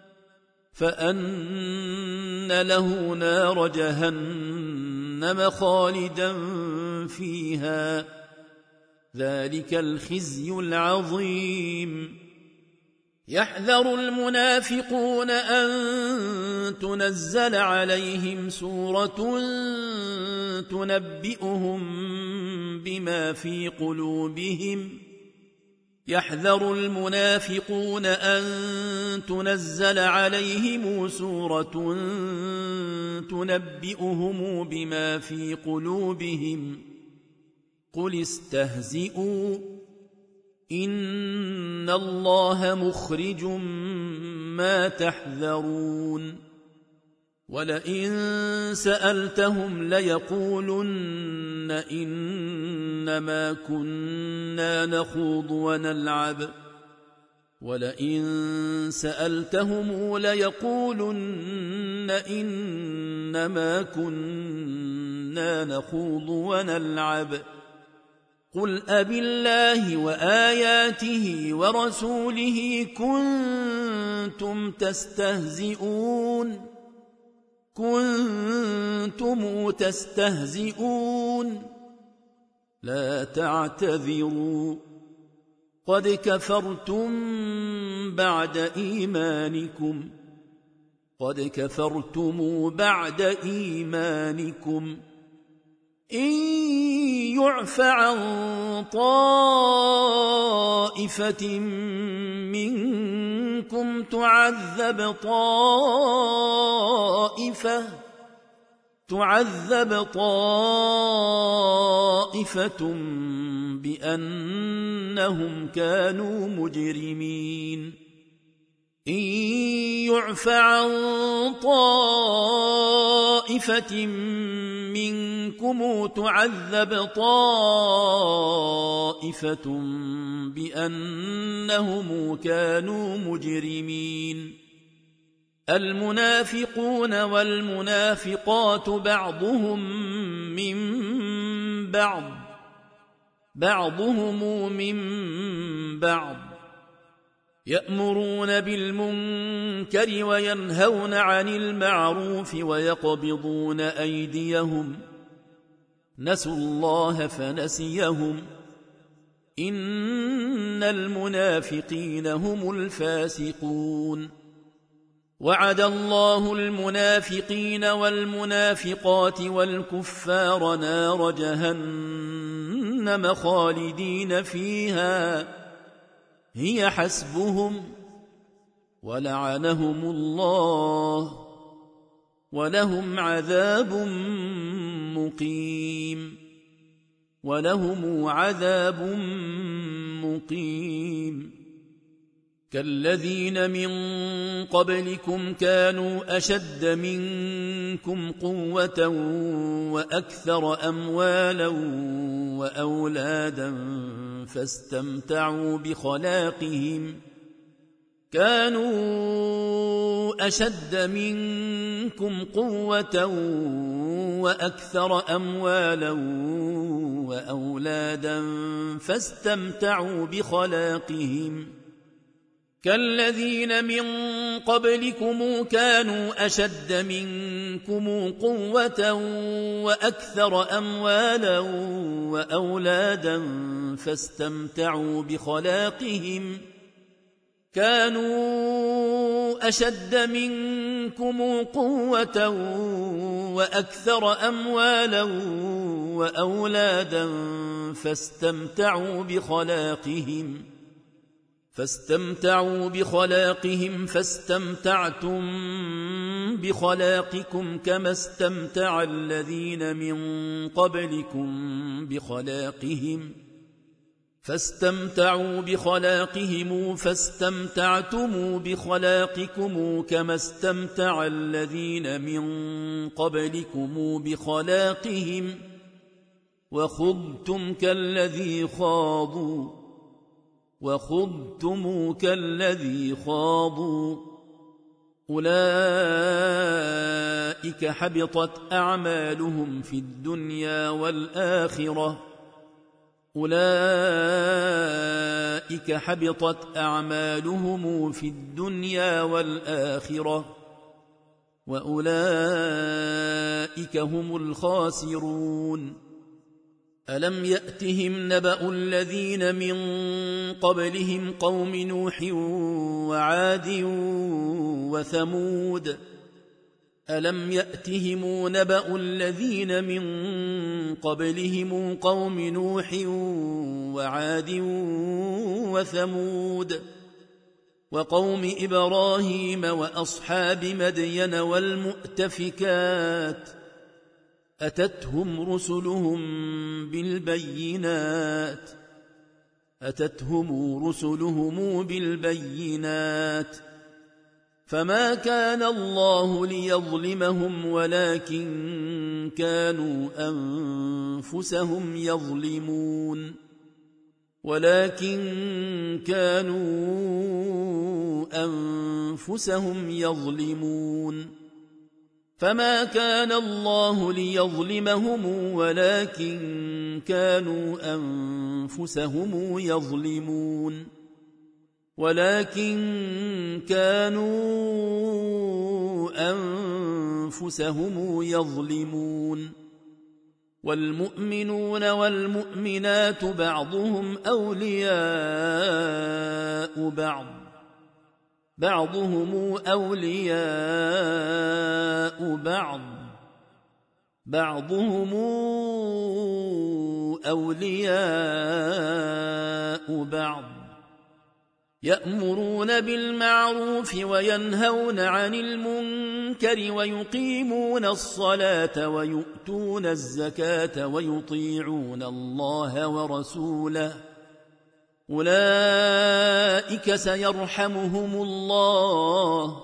فأن له نار جهنم خالدا فيها ذلك الخزي العظيم يحذر المنافقون أن تنزل عليهم سورة تنبئهم بما في قلوبهم يحذر المنافقون أن تنزل عليهم سورة تنبئهم بما في قلوبهم قل استهزئوا إن الله مخرج ما تحذرون ولئن سألتهم ليقولن إنما كنا نخوض ونلعب ولئن سألتهم ليقولن إنما كنا نخوض ونلعب قل أبالله وآياته ورسوله كنتم تستهزئون كنتم تستهزئون لا تعتذروا قد كفرتم بعد إيمانكم قد كفرتم بعد إيمانكم إن يعف عن طائفة منكم تعذب طائفة تعذب طائفة بأنهم كانوا مجرمين إن يعف عن طائفة منكم تعذب طائفة بأنهم كانوا مجرمين المنافقون والمنافقات بعضهم من بعض بعضهم من بعض يأمرون بالمنكر وينهون عن المعروف ويقبضون أيديهم نسوا الله فنسيهم إن المنافقين هم الفاسقون وعد الله المنافقين والمنافقات والكفار نار جهنم خالدين فيها هي حسبهم ولعنهم الله ولهم عذاب مقيم ولهم عذاب مقيم كالذين من قبلكم كانوا أشد منكم قوة وأكثر أموالا وأولادا فاستمتعوا بخلاقهم كانوا أشد منكم قوة وأكثر أموالا وأولادا فاستمتعوا بخلاقهم كالذين من قبلكم كانوا أشد منكم قوة وأكثر أموالا وأولادا فاستمتعوا بخلاقهم كانوا أشد منكم قوة وأكثر أموالا وأولادا فاستمتعوا بخلاقهم فاستمتعوا بخلاقهم فاستمتعتم بخلاقكم كما استمتع الذين من قبلكم بخلاقهم فاستمتعوا بخلاقهم فاستمتعتم بخلاقكم كما استمتع الذين من قبلكم بخلاقهم وخضتم كالذي خاضوا وخضتم كالذي خاضوا أولئك حبطت أعمالهم في الدنيا والآخرة أولئك حبطت أعمالهم في الدنيا والآخرة وأولئك هم الخاسرون ألم يأتهم نبأ الذين من قبلهم قوم نوح وعاد وثمود ألم يأتهم نبأ الذين من قبلهم قوم نوح وعاد وثمود وقوم إبراهيم وأصحاب مدين والمؤتفكات أتتهم رسلهم بالبينات أتتهم رسلهم بالبينات فما كان الله ليظلمهم ولكن كانوا أنفسهم يظلمون ولكن كانوا أنفسهم يظلمون فما كان الله ليظلمهم ولكن كانوا أنفسهم يظلمون ولكن كانوا أنفسهم يظلمون والمؤمنون والمؤمنات بعضهم أولياء بعض بعضهم أولياء بعض بعضهم أولياء بعض يأمرون بالمعروف وينهون عن المنكر ويقيمون الصلاة ويؤتون الزكاة ويطيعون الله ورسوله أولئك سيرحمهم الله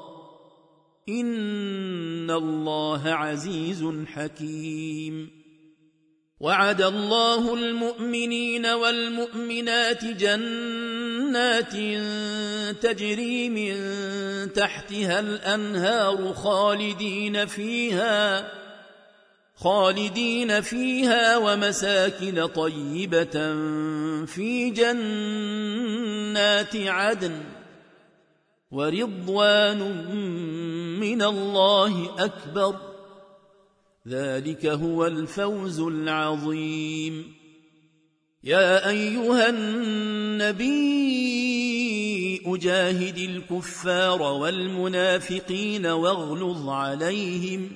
إن الله عزيز حكيم وعد الله المؤمنين والمؤمنات جنات تجري من تحتها الأنهار خالدين فيها خالدين فيها ومساكن طيبة في جنات عدن ورضوان من الله أكبر ذلك هو الفوز العظيم يا أيها النبي أجاهد الكفار والمنافقين واغلظ عليهم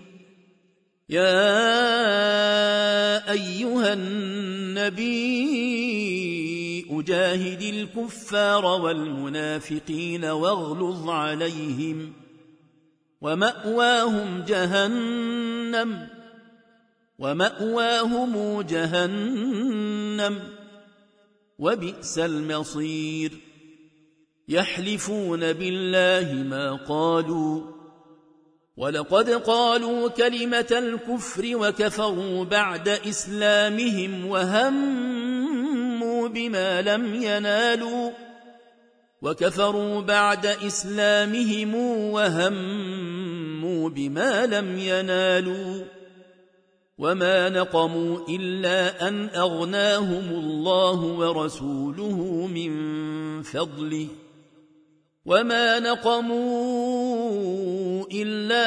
يا أيها النبي أجاهد الكفار والمنافقين واغلظ عليهم ومأواهم جهنم ومأواهم جهنم وبئس المصير يحلفون بالله ما قالوا ولقد قالوا كلمة الكفر وكفروا بعد إسلامهم وهموا بما لم ينالوا وكفروا بعد إسلامهم وهموا بما لم ينالوا وما نقموا إلا أن أغناهم الله ورسوله من فضله وما نقموا إلا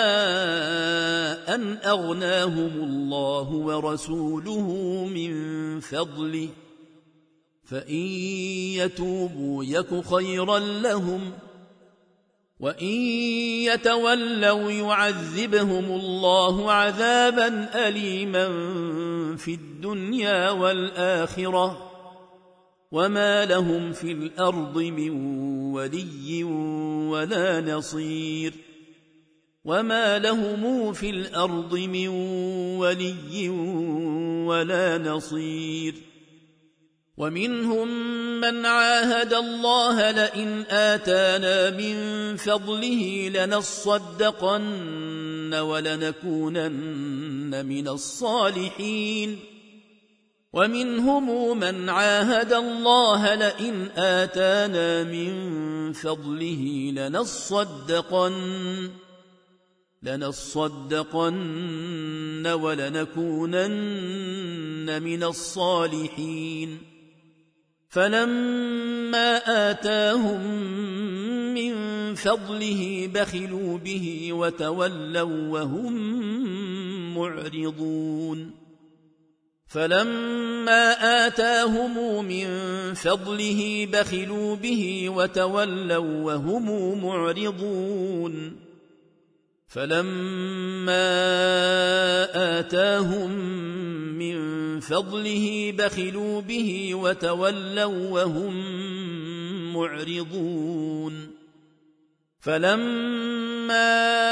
أن أغناهم الله ورسوله من فضله فإن يتوبوا يك خيرا لهم وإن يتولوا يعذبهم الله عذابا أليما في الدنيا والآخرة وما لهم في الأرض من ولي ولا نصير وما لهم في الأرض من ولي ولا نصير ومنهم من عاهد الله لئن آتانا من فضله لنصدقن ولنكونن من الصالحين ومنهم من عاهد الله لئن آتانا من فضله لنصدقن لنصدقن ولنكونن من الصالحين فلما آتاهم من فضله بخلوا به وتولوا وهم معرضون فلما آتاهم من فضله بخلوا به وتولوا وهم معرضون فلما آتاهم من فضله بخلوا به وتولوا وهم معرضون فلما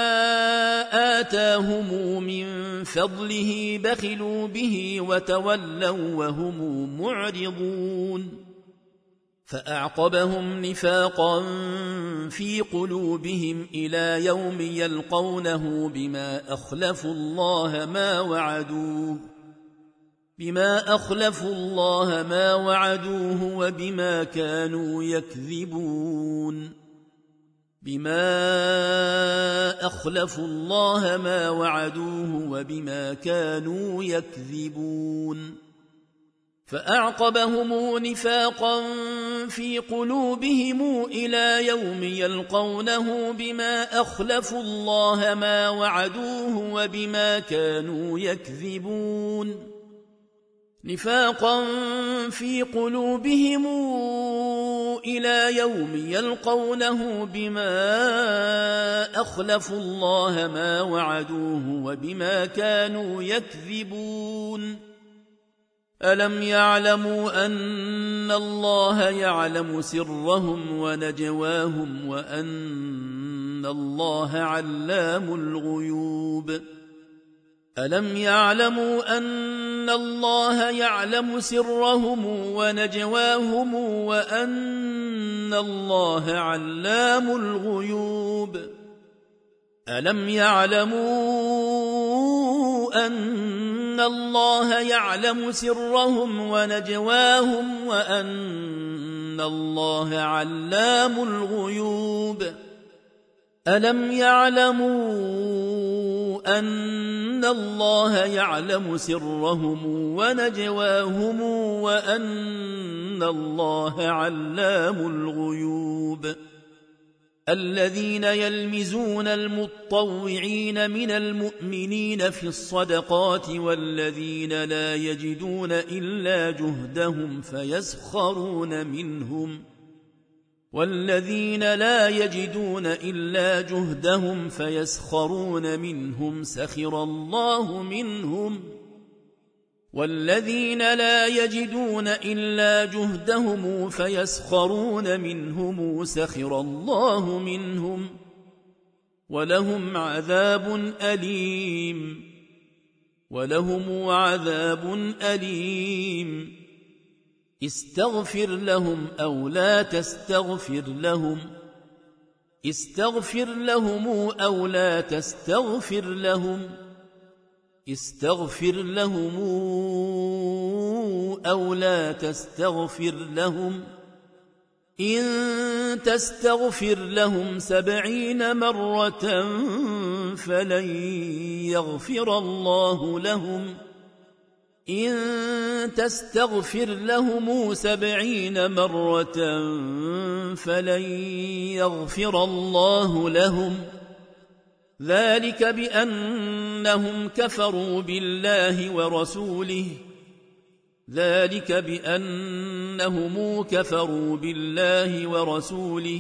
آتاهم من فضله بخلوا به وتولوا وهم معرضون فأعقبهم نفاقا في قلوبهم إلى يوم يلقونه بما أخلفوا الله ما وعدوه بما أخلفوا الله ما وعدوه وبما كانوا يكذبون بما أخلفوا الله ما وعدوه وبما كانوا يكذبون فأعقبهم نفاقا في قلوبهم إلى يوم يلقونه بما أخلفوا الله ما وعدوه وبما كانوا يكذبون نفاقا في قلوبهم إلى يوم يلقونه بما أخلفوا الله ما وعدوه وبما كانوا يكذبون ألم يعلموا أن الله يعلم سرهم ونجواهم وأن الله علام الغيوب ألم يعلموا أن الله يعلم سرهم ونجواهم وأن الله علام الغيوب ألم يعلموا أن الله يعلم سرهم ونجواهم وأن الله علام الغيوب ألم يعلموا أن الله يعلم سرهم ونجواهم وأن الله علام الغيوب الذين يلمزون المطوعين من المؤمنين في الصدقات والذين لا يجدون إلا جهدهم فيسخرون منهم والذين لا يجدون إلا جهدهم فيسخرون منهم سخر الله منهم والذين لا يجدون إلا جهدهم فيسخرون منهم سخر الله منهم ولهم عذاب أليم ولهم عذاب أليم استغفر لهم أو لا تستغفر لهم استغفر لهم أو لا تستغفر لهم استغفر لهم أو لا تستغفر لهم إن تستغفر لهم سبعين مرة فلن يغفر الله لهم إن تستغفر لهم سبعين مرة فلن يغفر الله لهم ذلك بأنهم كفروا بالله ورسوله ذلك بأنهم كفروا بالله ورسوله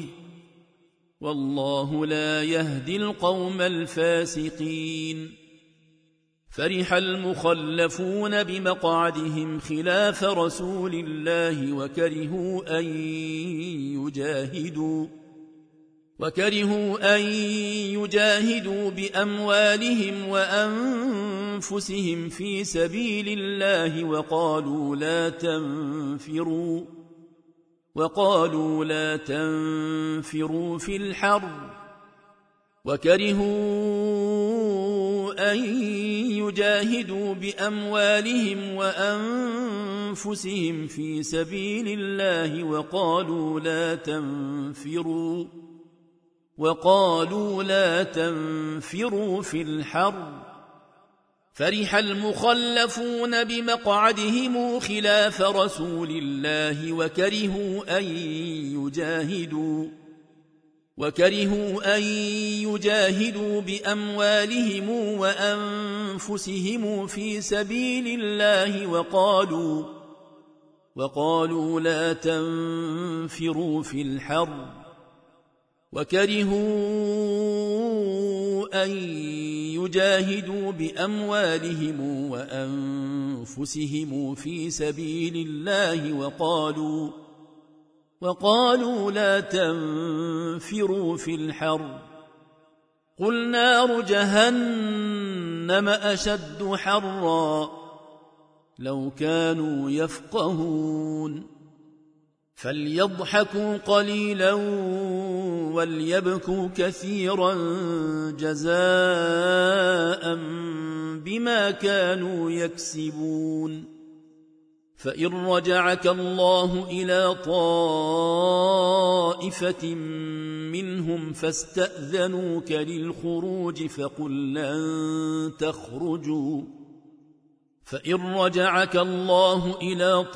والله لا يهدي القوم الفاسقين فرح المخلفون بمقعدهم خلاف رسول الله وكرهوا أن يجاهدوا وكرهوا أن يجاهدوا بأموالهم وأنفسهم في سبيل الله وقالوا لا تنفروا وقالوا لا تنفروا في الحر وكرهوا أن يجاهدوا بأموالهم وأنفسهم في سبيل الله وقالوا لا تنفروا وقالوا لا تنفروا في الحر فرح المخلفون بمقعدهم خلاف رسول الله وكرهوا أن يجاهدوا وكرهوا أن يجاهدوا بأموالهم وأنفسهم في سبيل الله وقالوا وقالوا لا تنفروا في الحر وكرهوا أن يجاهدوا بأموالهم وأنفسهم في سبيل الله وقالوا وقالوا لا تنفروا في الحر قل نار جهنم أشد حرا لو كانوا يفقهون فليضحكوا قليلا وليبكوا كثيرا جزاء بما كانوا يكسبون فإن رجعك الله إلى طائفة منهم فاستأذنوك للخروج فقل لن تخرجوا فإن رجعك الله إلى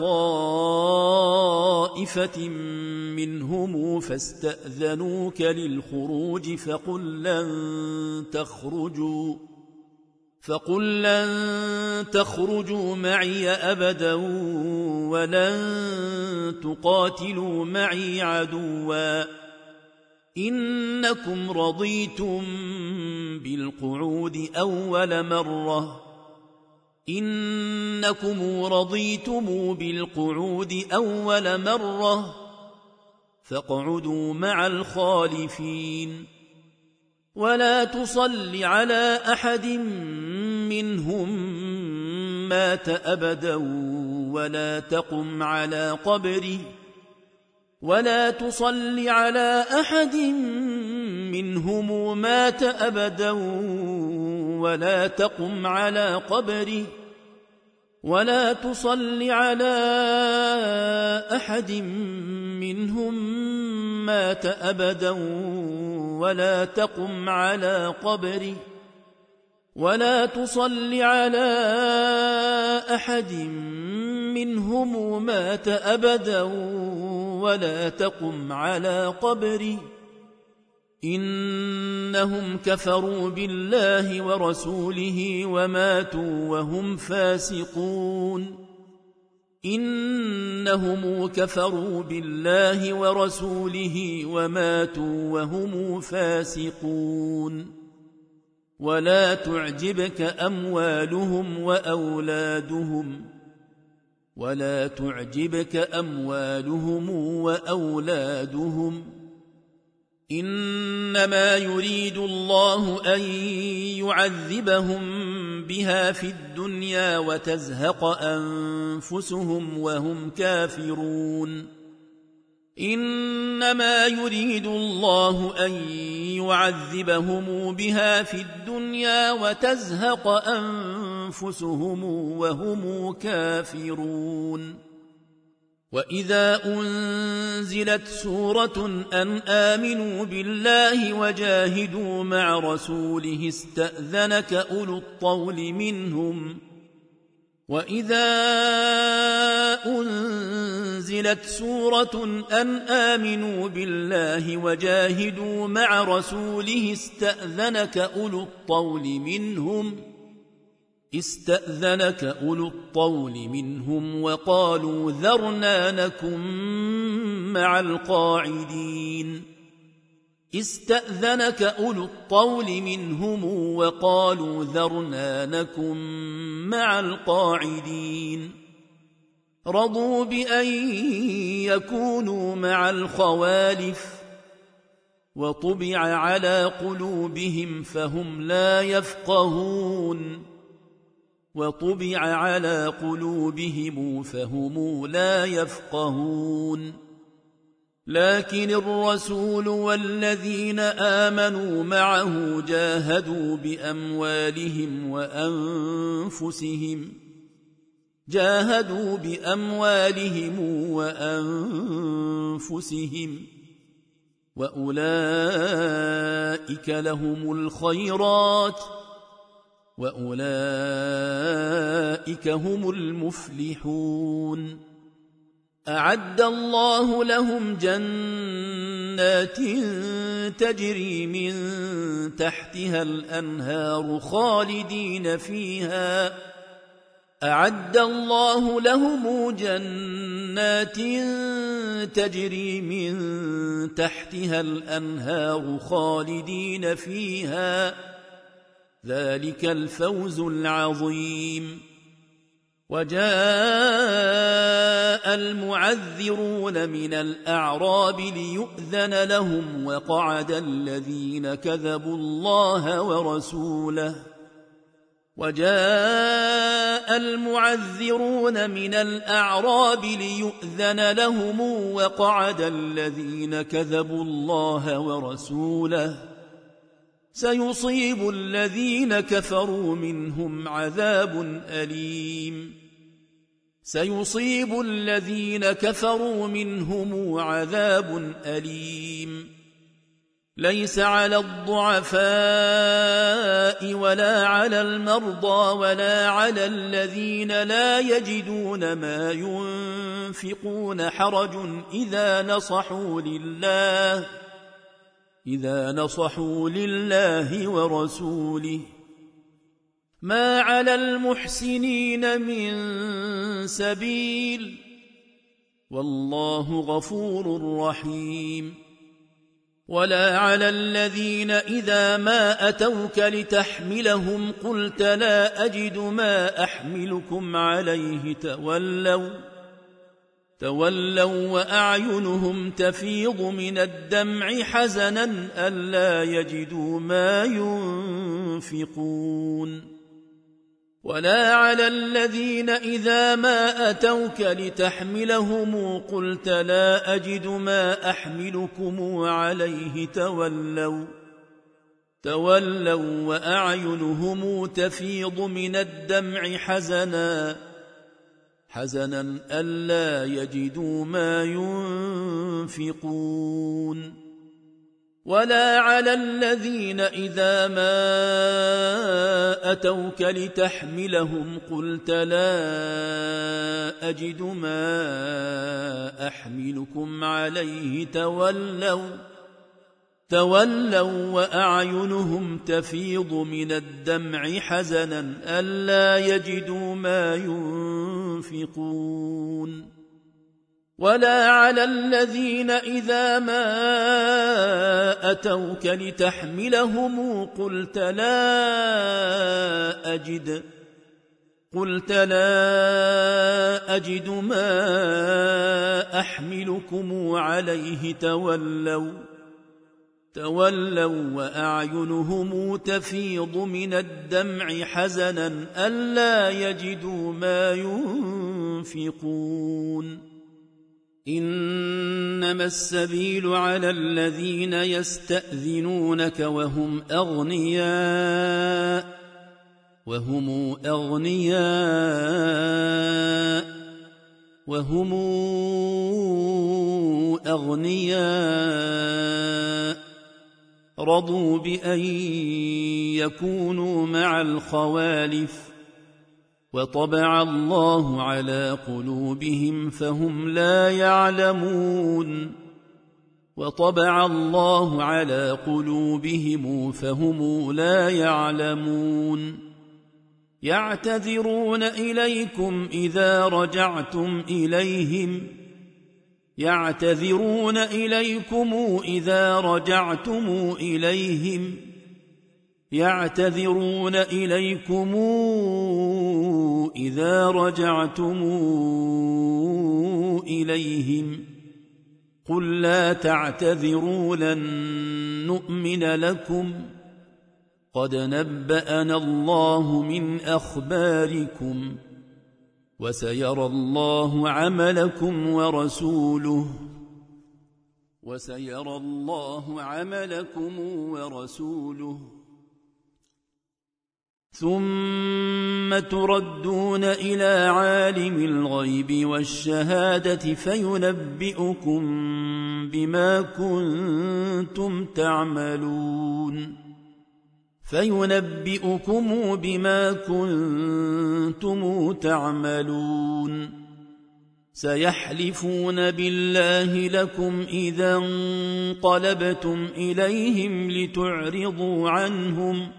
طائفة منهم فاستأذنوك للخروج فقل لن تخرجوا فقل لن تخرجوا معي أبدا ولن تقاتلوا معي عدوا إنكم رضيتم بالقعود أول مرة إنكم رضيتم بالقعود أول مرة فاقعدوا مع الخالفين ولا تصل على أحد منهم مات أبدا ولا تقم على قبره ولا تصل على أحد منهم مات أبدا ولا تقم على قبره ولا تصل على أحد منهم مات أبدا ولا تقم على قبره ولا تصل على أحد منهم مات أبدا ولا تقم على قبره إنهم كفروا بالله ورسوله وماتوا وهم فاسقون إنهم كفروا بالله ورسوله وماتوا وهم فاسقون ولا تعجبك أموالهم وأولادهم ولا تعجبك أموالهم وأولادهم إنما يريد الله أن يعذبهم بها في الدنيا وتزهق أنفسهم وهم كافرون إنما يريد الله أن يعذبهم بها في الدنيا وتزهق أنفسهم وهم كافرون وإذا أنزلت سورة أن آمنوا بالله وجاهدوا مع رسوله استأذنك أولو الطول منهم وإذا أنزلت سورة أن آمنوا بالله وجاهدوا مع رسوله استأذنك أولو الطول منهم استأذنك أولو الطول منهم وقالوا ذرنا نكن مع القاعدين استأذنك أولو الطول منهم وقالوا ذرنا نكن مع القاعدين رضوا بأن يكونوا مع الخوالف وطبع على قلوبهم فهم لا يفقهون وطبع على قلوبهم فهم لا يفقهون لكن الرسول والذين آمنوا معه جاهدوا بأموالهم وأنفسهم جاهدوا بأموالهم وأنفسهم وأولئك لهم الخيرات وأولئك هم المفلحون أعد الله لهم جنات تجري من تحتها الأنهار خالدين فيها أعد الله لهم جنات تجري من تحتها الأنهار خالدين فيها ذلك الفوز العظيم وجاء المعذرون من الأعراب ليؤذن لهم وقعد الذين كذبوا الله ورسوله وجاء المعذرون من الأعراب ليؤذن لهم وقعد الذين كذبوا الله ورسوله سيصيب الذين كفروا منهم عذاب أليم سيصيب الذين كفروا منهم عذاب أليم ليس على الضعفاء ولا على المرضى ولا على الذين لا يجدون ما ينفقون حرج إذا نصحوا لله إذا نصحوا لله ورسوله ما على المحسنين من سبيل والله غفور رحيم ولا على الذين إذا ما أتوك لتحملهم قلت لا أجد ما أحملكم عليه تولوا تولوا وأعينهم تفيض من الدمع حزنا ألا يجدوا ما ينفقون ولا على الذين إذا ما أتوك لتحملهم قلت لا أجد ما أحملكم عليه تولوا تولوا وأعينهم تفيض من الدمع حزنا حزنا ألا يجدوا ما ينفقون ولا على الذين إذا ما أتوك لتحملهم قلت لا أجد ما أحملكم عليه تولوا تولوا وأعينهم تفيض من الدمع حزنا ألا يجدوا ما ينفقون ولا على الذين إذا ما أتوك لتحملهم قلت لا أجد قلت لا أجد ما أحملكم عليه تولوا تولوا وأعينهم تفيض من الدمع حزنا ألا يجدوا ما ينفقون إنما السبيل على الذين يستأذنونك وهم أغنياء وهم أغنياء وهم أغنياء رضوا بأن يكونوا مع الخوالف وطبع الله على قلوبهم فهم لا يعلمون وطبع الله على قلوبهم فهم لا يعلمون يعتذرون إليكم إذا رجعتم إليهم يعتذرون إليكم إذا رجعتم إليهم يعتذرون إليكم إذا رجعتم إليهم قل لا تعتذروا لن نؤمن لكم قد نبأنا الله من أخباركم وسيرى الله عملكم ورسوله وسيرى الله عملكم ورسوله ثم تردون إلى عالم الغيب والشهادة فينبئكم بما كنتم تعملون فينبئكم بما كنتم تعملون سيحلفون بالله لكم إذا انقلبتم إليهم لتعرضوا عنهم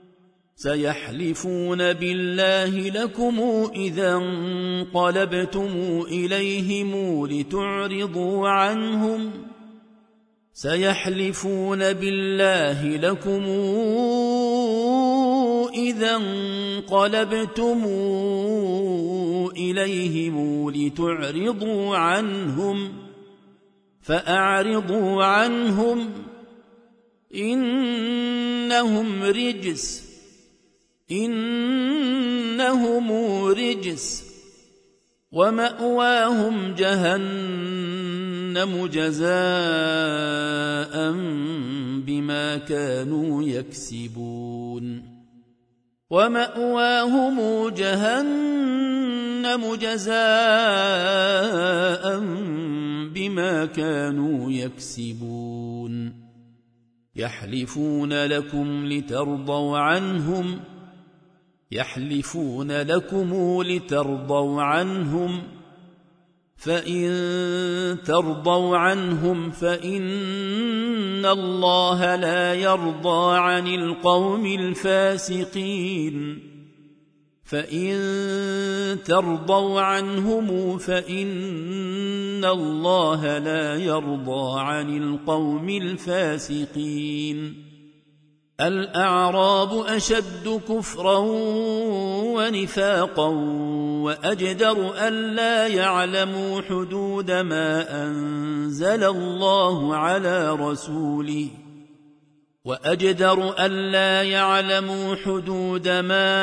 سيحلفون بالله لكم إذا انقلبتم إليهم لتعرضوا عنهم سيحلفون بالله لكم إذا انقلبتم إليهم لتعرضوا عنهم فأعرضوا عنهم إنهم رجس إنهم رجس ومأواهم جهنم جزاء بما كانوا يكسبون ومأواهم جهنم جزاء بما كانوا يكسبون يحلفون لكم لترضوا عنهم يحلفون لكم لترضوا عنهم فإن ترضوا عنهم فإن الله لا يرضى عن القوم الفاسقين فإن ترضوا عنهم فإن الله لا يرضى عن القوم الفاسقين الأعراب أشد كفرا ونفاقا وأجدر ألا يعلموا حدود ما أنزل الله على رسوله وأجدر ألا يعلموا حدود ما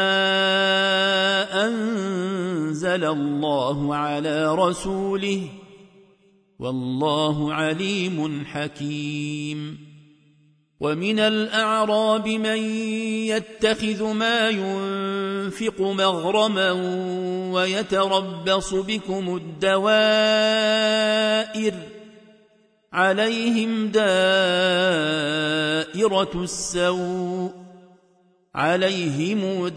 أنزل الله على رسوله والله عليم حكيم ومن الأعراب من يتخذ ما ينفق مغرما ويتربص بكم الدوائر عليهم دائرة السوء عليهم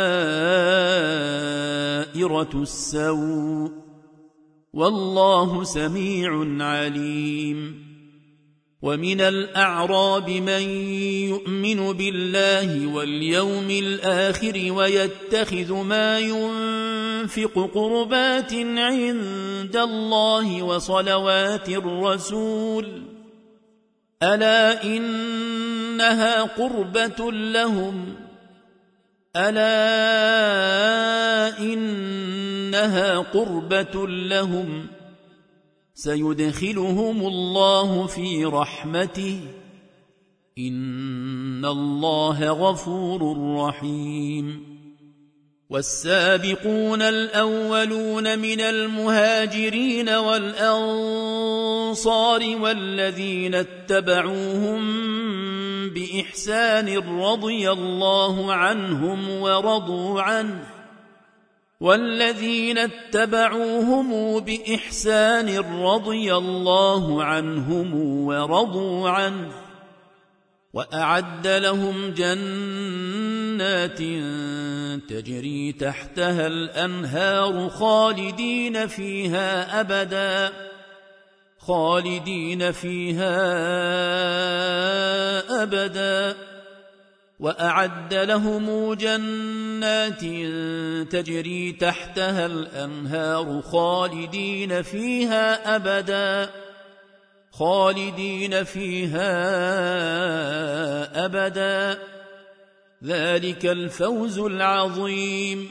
دائرة السوء والله سميع عليم ومن الأعراب من يؤمن بالله واليوم الآخر ويتخذ ما ينفق قربات عند الله وصلوات الرسول ألا إنها قربة لهم ألا إن إنها قربة لهم سيدخلهم الله في رحمته إن الله غفور رحيم والسابقون الأولون من المهاجرين والأنصار والذين اتبعوهم بإحسان رضي الله عنهم ورضوا عنه والذين اتبعوهم بإحسان رضي الله عنهم ورضوا عنه وأعد لهم جنات تجري تحتها الأنهار خالدين فيها أبدا خالدين فيها أبدا وأعد لهم جنات تجري تحتها الأنهار خالدين فيها أبدا خالدين فيها أبدا ذلك الفوز العظيم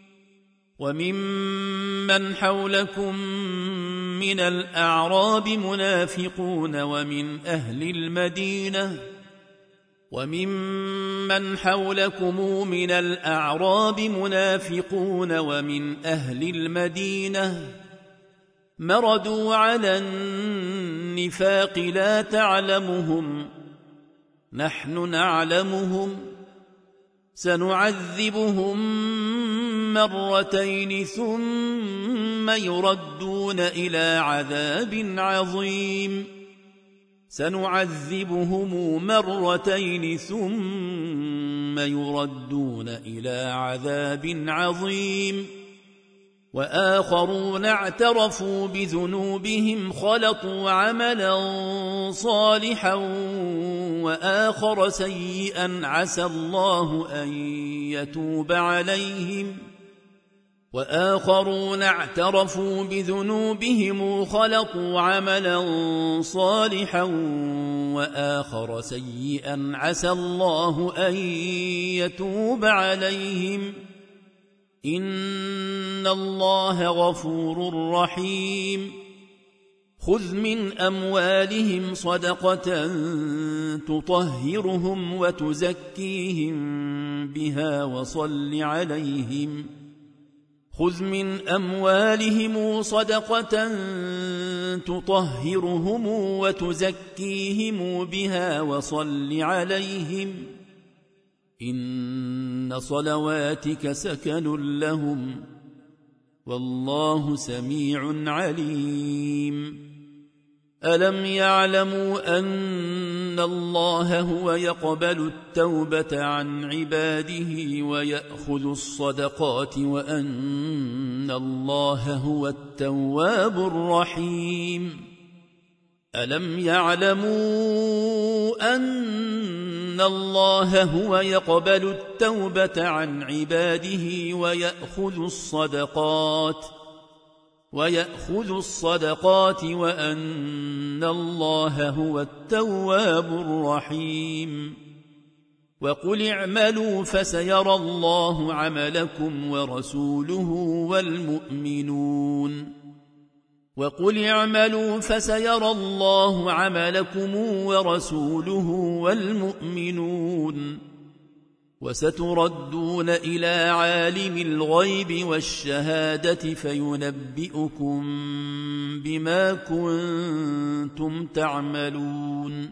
وممن حولكم من الأعراب منافقون ومن أهل المدينة وممن حولكم من الأعراب منافقون ومن أهل المدينة مردوا على النفاق لا تعلمهم نحن نعلمهم سنعذبهم مرتين ثم يردون إلى عذاب عظيم سنعذبهم مرتين ثم يردون إلى عذاب عظيم وآخرون اعترفوا بذنوبهم خلطوا عملا صالحا وآخر سيئا عسى الله أن يتوب عليهم وآخرون اعترفوا بذنوبهم خلطوا عملا صالحا وآخر سيئا عسى الله أن يتوب عليهم إن الله غفور رحيم خذ من أموالهم صدقة تطهرهم وتزكيهم بها وصل عليهم خذ من أموالهم صدقة تطهرهم وتزكيهم بها وصل عليهم إن صلواتك سكن لهم والله سميع عليم ألم يعلموا أن الله هو يقبل التوبة عن عباده ويأخذ الصدقات وأن الله هو التواب الرحيم ألم يعلموا أن الله هو يقبل التوبة عن عباده ويأخذ الصدقات ويأخذ الصدقات وأن الله هو التواب الرحيم وقل اعملوا فسيرى الله عملكم ورسوله والمؤمنون وقل اعملوا فسيرى الله عملكم ورسوله والمؤمنون وستردون إلى عالم الغيب والشهادة فينبئكم بما كنتم تعملون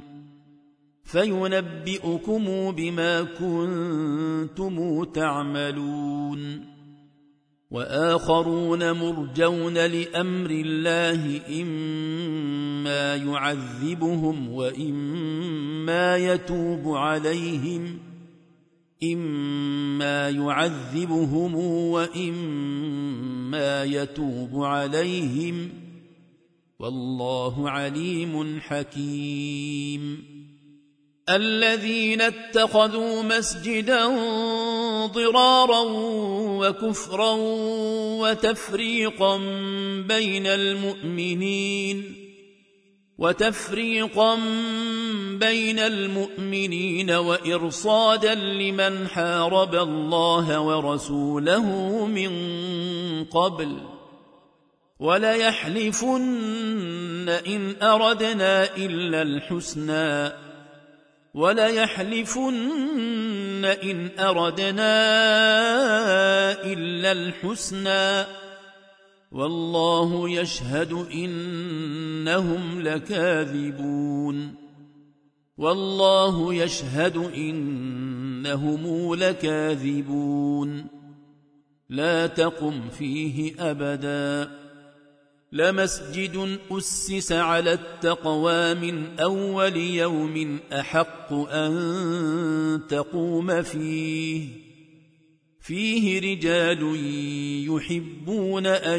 فينبئكم بما كنتم تعملون وآخرون مرجون لأمر الله إما يعذبهم وإما يتوب عليهم إما يعذبهم وإما يتوب عليهم والله عليم حكيم الذين اتخذوا مسجدا ضرارا وكفرا وتفريقا بين المؤمنين وتفريقا بين المؤمنين وإرصادا لمن حارب الله ورسوله من قبل وليحلفن إن أردنا إلا الحسنى وليحلفن إن أردنا إلا الحسنى والله يشهد إنهم لكاذبون والله يشهد إنهم لكاذبون لا تقم فيه أبدا لمسجد أسس على التقوى من أول يوم أحق أن تقوم فيه فيه رجال يحبون أن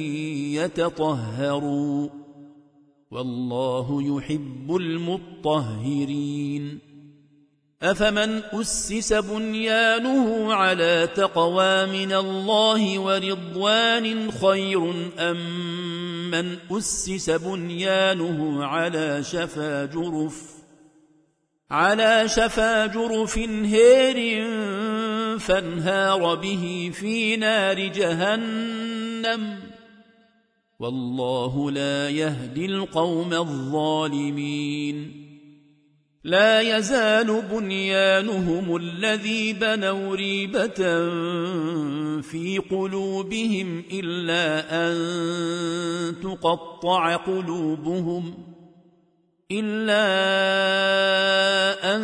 يتطهروا والله يحب المطهرين أفمن أسس بنيانه على تقوى من الله ورضوان خير أم من أسس بنيانه على شفا جرف على شفا جرف هير فانهار به في نار جهنم والله لا يهدي القوم الظالمين لا يزال بنيانهم الذي بنوا ريبة في قلوبهم إلا أن تقطع قلوبهم إلا أن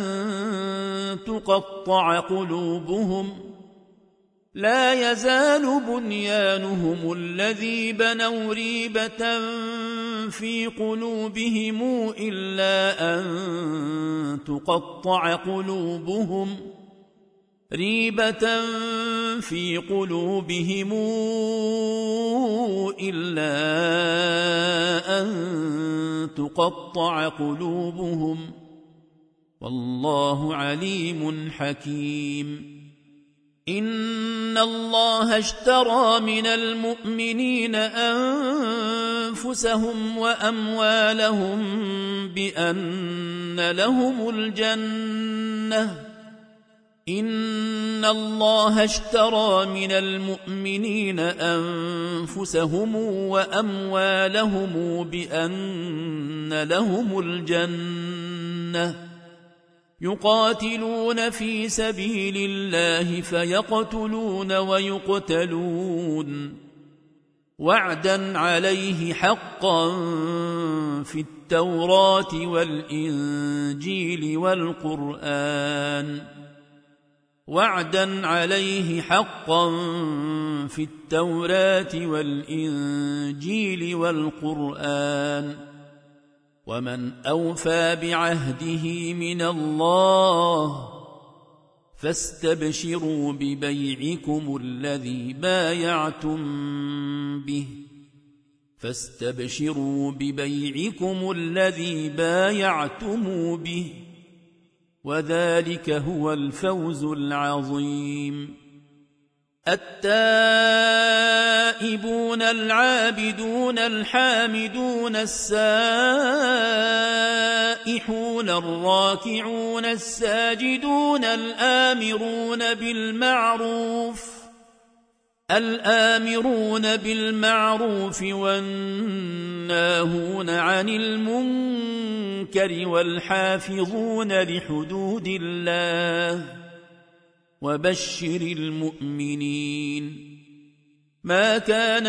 تقطع قلوبهم لا يزال بنيانهم الذي بنوا ريبة في قلوبهم إلا أن تقطع قلوبهم ريبة في قلوبهم إلا أن تقطع قلوبهم والله عليم حكيم إن الله اشترى من المؤمنين أنفسهم وأموالهم بأن لهم الجنة إن الله اشترى من المؤمنين أنفسهم وأموالهم بأن لهم الجنة يقاتلون في سبيل الله فيقتلون ويقتلون وعدا عليه حقا في التوراة والإنجيل والقرآن وعدا عليه حقا في التوراة والإنجيل والقرآن ومن أوفى بعهده من الله فاستبشروا ببيعكم الذي بايعتم به فاستبشروا ببيعكم الذي بايعتم به وذلك هو الفوز العظيم التائبون العابدون الحامدون السائحون الراكعون الساجدون الآمرون بالمعروف الآمرون بالمعروف والناهون عن المنكر والحافظون لحدود الله وبشر المؤمنين ما كان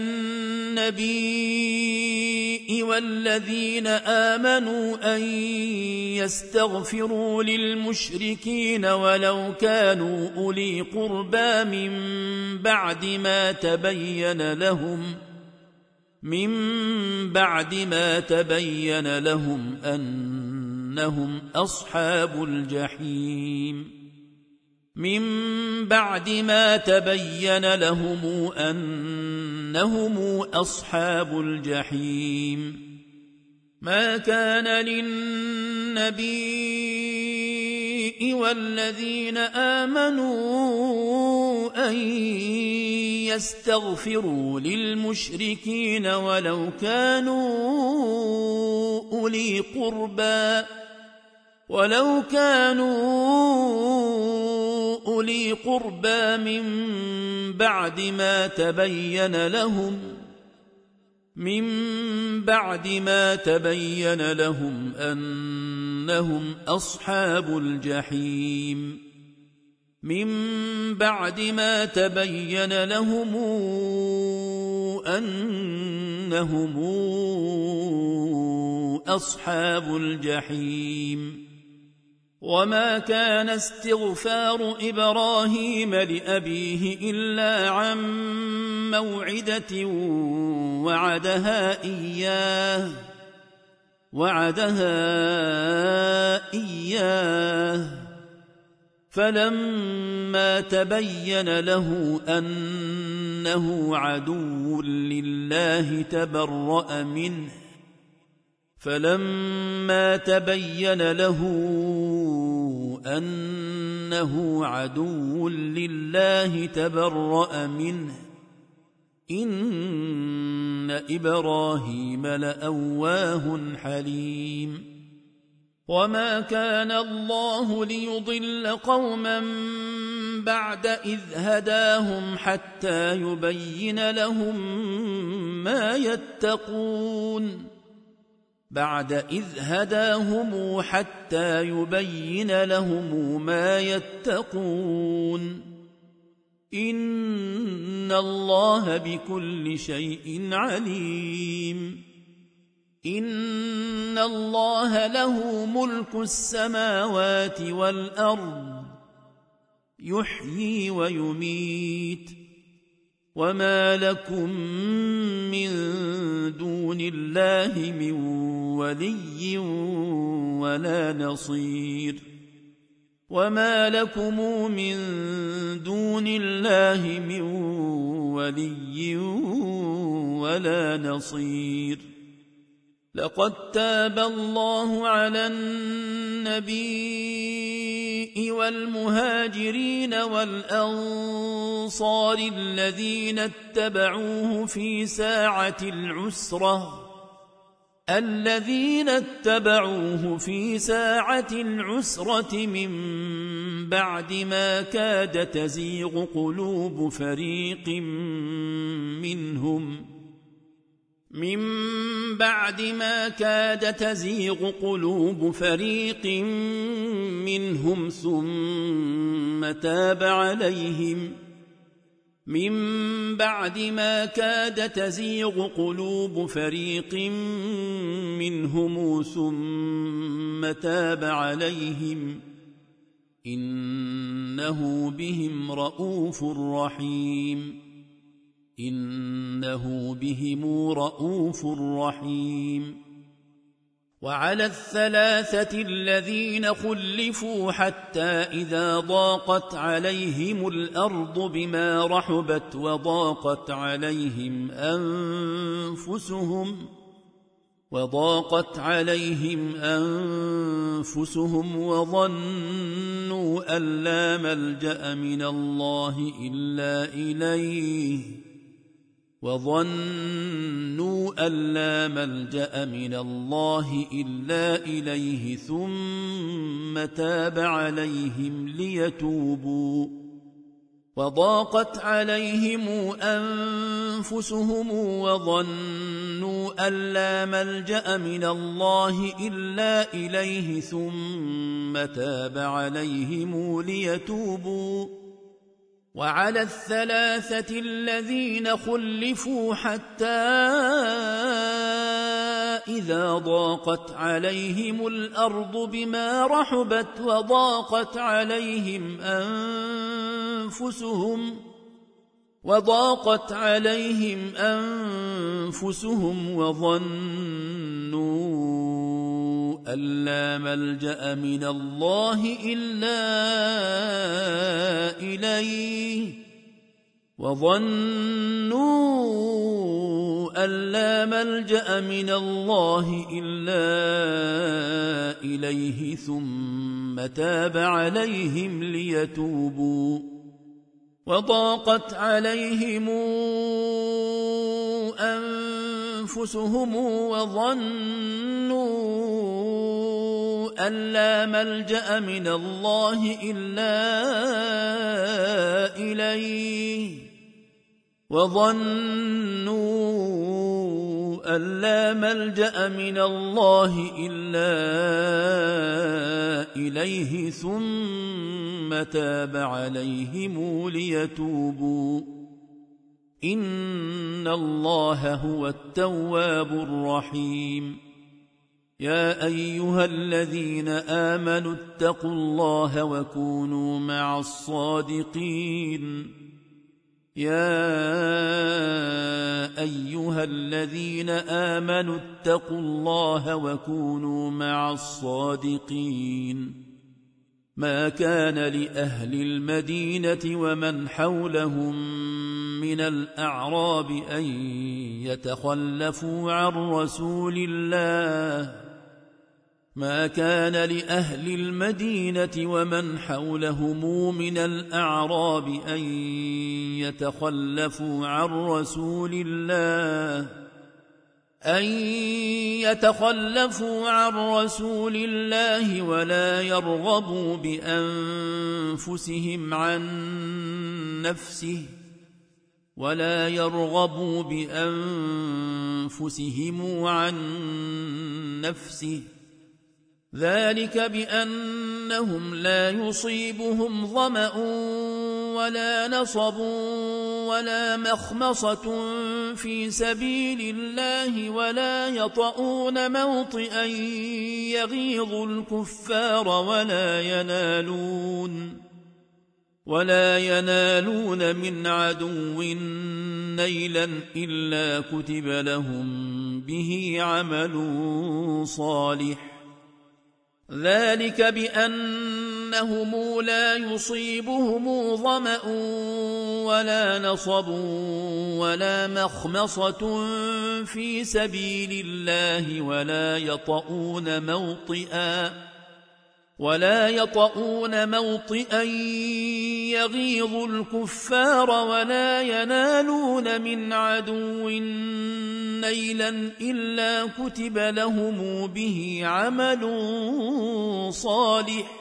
للنبي والذين آمنوا أن يستغفروا للمشركين ولو كانوا أولي قربى من بعد ما تبين لهم من بعد ما تبين لهم أنهم أصحاب الجحيم من بعد ما تبين لهم أنهم أصحاب الجحيم ما كان للنبي والذين آمنوا أن يستغفروا للمشركين ولو كانوا أولي قربى ولو كانوا أولي قربى من بعد ما تبين لهم من بعد ما تبين لهم أنهم أصحاب الجحيم من بعد ما تبين لهم أنهم أصحاب الجحيم وما كان استغفار إبراهيم لأبيه إلا عن موعدة وعدها إياه وعدها إياه فلما تبين له أنه عدو لله تبرأ منه فلما تبين له أنه عدو لله تبرأ منه إن إبراهيم لأواه حليم وما كان الله ليضل قوما بعد إذ هداهم حتى يبين لهم ما يتقون بعد إذ هداهم حتى يبين لهم ما يتقون إن الله بكل شيء عليم إن الله له ملك السماوات والأرض يحيي ويميت وما لكم من دون الله من ولي ولا نصير وما لكم من دون الله من ولي ولا نصير لقد تاب الله على النبي والمهاجرين والأنصار الذين اتبعوه في ساعة العسرة الذين اتبعوه في ساعة العسرة من بعد ما كاد تزيغ قلوب فريق منهم من بعد ما كاد تزيغ قلوب فريق منهم ثم تاب عليهم من بعد ما كاد تزيغ قلوب فريق منهم ثم تاب عليهم إنه بهم رءوف رحيم إنه بهم رءوف رحيم وعلى الثلاثة الذين خلفوا حتى إذا ضاقت عليهم الأرض بما رحبت وضاقت عليهم أنفسهم وضاقت عليهم أنفسهم وظنوا أن لا ملجأ من الله إلا إليه وظنوا أن لا ملجأ من الله إلا إليه ثم تاب عليهم ليتوبوا وضاقت عليهم أنفسهم وظنوا أن لا ملجأ من الله إلا إليه ثم تاب عليهم ليتوبوا وعلى الثلاثة الذين خلفوا حتى إذا ضاقت عليهم الأرض بما رحبت وضاقت عليهم أنفسهم وضاقت عليهم أنفسهم وظنوا أن لا ملجأ من الله إلا إليه وظنوا أن لا ملجأ من الله إلا إليه ثم تاب عليهم ليتوبوا وضاقت عليهم أنفسهم وظنوا أن لا ملجأ من الله إلا إليه وظنوا أن لا ملجأ من الله إلا إليه ثم تاب عليهم ليتوبوا إن الله هو التواب الرحيم يا أيها الذين آمنوا اتقوا الله وكونوا مع الصادقين يا أيها الذين آمنوا اتقوا الله وكونوا مع الصادقين ما كان لأهل المدينة ومن حولهم من الأعراب أن يتخلفوا عن رسول الله ما كان لأهل المدينة ومن حولهم من الأعراب أن يتخلفوا عن رسول الله أن يتخلفوا عن رسول الله ولا يرغبوا بأنفسهم عن نفسه ولا يرغبوا بأنفسهم عن نفسه ذلك بأنهم لا يصيبهم ظمأ ولا نصب ولا مخمصة في سبيل الله ولا يطؤون موطئا يغيظ الكفار ولا ينالون ولا ينالون من عدو نيلا إلا كتب لهم به عمل صالح ذلك بأنهم لا يصيبهم ظمأ ولا نصب ولا مخمصة في سبيل الله ولا يطؤون موطئا ولا يطؤون موطئا يغيظ الكفار ولا ينالون من عدو نيلا إلا كتب لهم به عمل صالح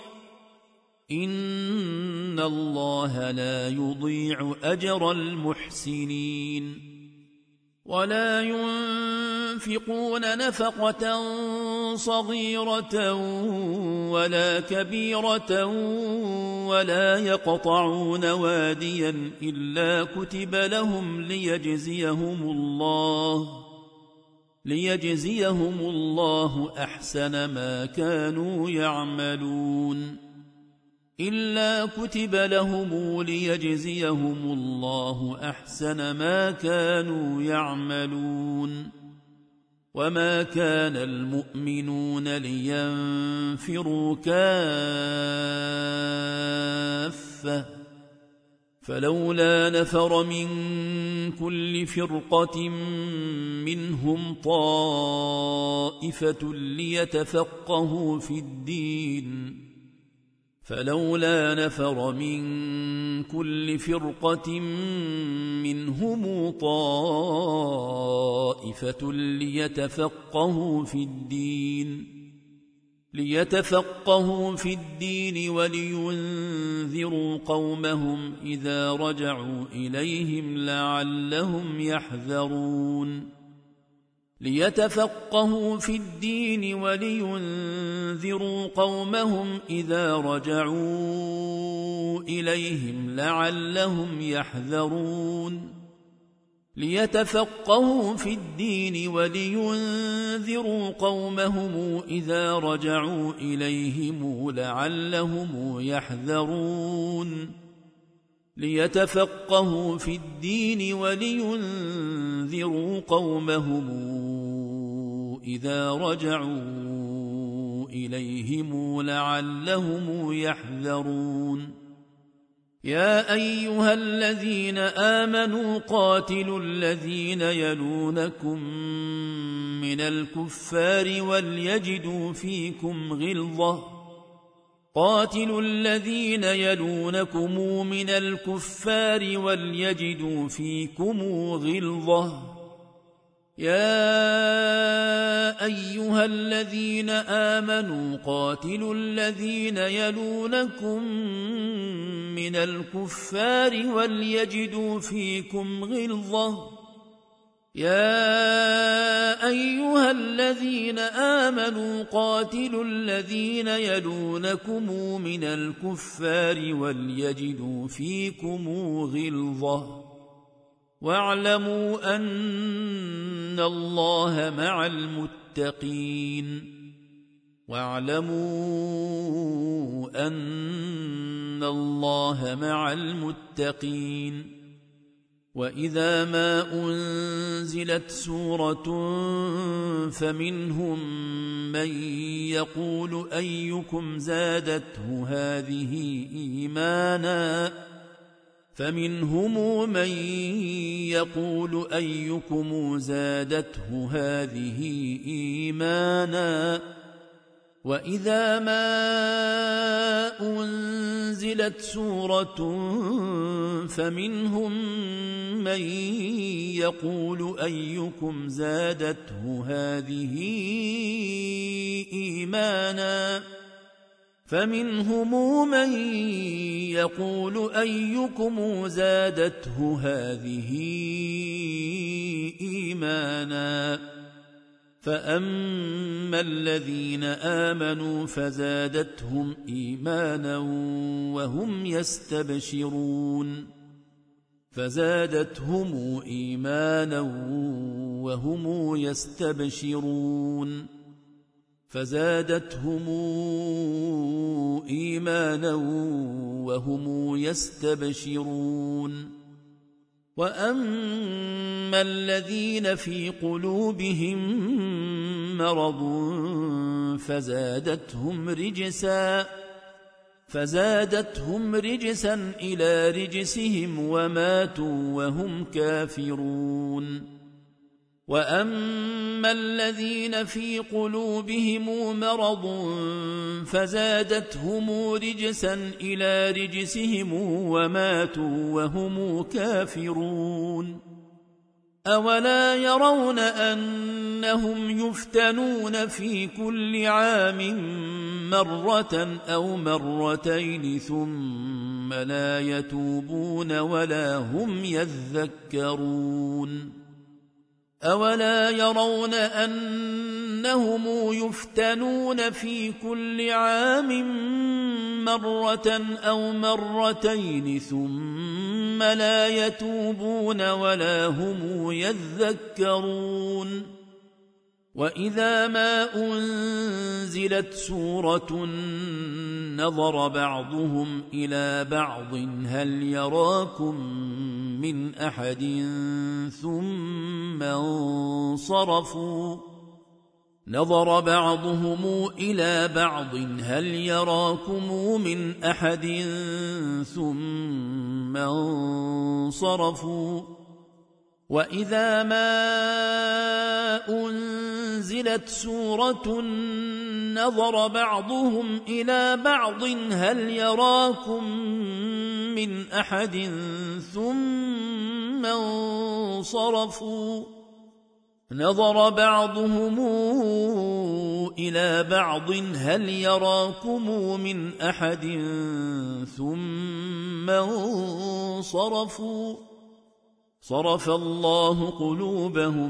إن الله لا يضيع أجر المحسنين ولا ينفقون نفقة صغيرة ولا كبيرة ولا يقطعون واديا إلا كتب لهم ليجزيهم الله ليجزيهم الله أحسن ما كانوا يعملون إلا كتب لهم ليجزيهم الله أحسن ما كانوا يعملون وما كان المؤمنون لينفروا كافة فلولا نفر من كل فرقة منهم طائفة ليتفقهوا في الدين فلولا نفر من كل فرقة منهم طائفة ليتفقهوا في الدين ليتفقهوا في الدين ولينذروا قومهم إذا رجعوا إليهم لعلهم يحذرون ليتفقهوا في الدين ولينذروا قومهم إذا رجعوا إليهم لعلهم يحذرون ليتفقهوا في الدين ولينذروا قومهم إذا رجعوا إليهم لعلهم يحذرون ليتفقهوا في الدين ولينذروا قومهم إذا رجعوا إليهم لعلهم يحذرون يا أيها الذين آمنوا قاتلوا الذين يلونكم من الكفار وليجدوا فيكم غلظة قاتلوا الذين يلونكم من الكفار وليجدوا فيكم غلظة يا أيها الذين آمنوا قاتلوا الذين يلونكم من الكفار وليجدوا فيكم غلظة يا أيها الذين آمنوا قاتلوا الذين يلونكم من الكفار وليجدوا فيكم غلظة واعلموا أن الله مع المتقين واعلموا أن الله مع المتقين وإذا ما أنزلت سورة فمنهم من يقول أيكم زادته هذه إيمانا فمنهم من يقول أيكم زادته هذه إيمانا وإذا ما أنزلت سورة فمنهم من يقول أيكم زادته هذه إيمانا فمنهم من يقول أيكم زادته هذه إيمانا فأما الذين آمنوا فزادتهم إيمانا وهم يستبشرون فزادتهم إيمانا وهم يستبشرون فزادتهم إيمانا وهم يستبشرون وأما الذين في قلوبهم مرض فزادتهم رجسا فزادتهم رجسا إلى رجسهم وماتوا وهم كافرون وأما الذين في قلوبهم مرض فزادتهم رجسا إلى رجسهم وماتوا وهم كافرون أولا يرون أنهم يفتنون في كل عام مرة أو مرتين ثم لا يتوبون ولا هم يذكرون أولا يرون أنهم يفتنون في كل عام مرة أو مرتين ثم لا يتوبون ولا هم يذكرون وإذا ما أنزلت سورة نظر بعضهم إلى بعض هل يراكم من أحد ثم انصرفوا نظر بعضهم إلى بعض هل يراكم من أحد ثم انصرفوا وإذا ما أنزلت سورة نظر بعضهم إلى بعض هل يراكم من أحد ثم انصرفوا نظر بعضهم إلى بعض هل يراكم من أحد ثم انصرفوا صرف الله قلوبهم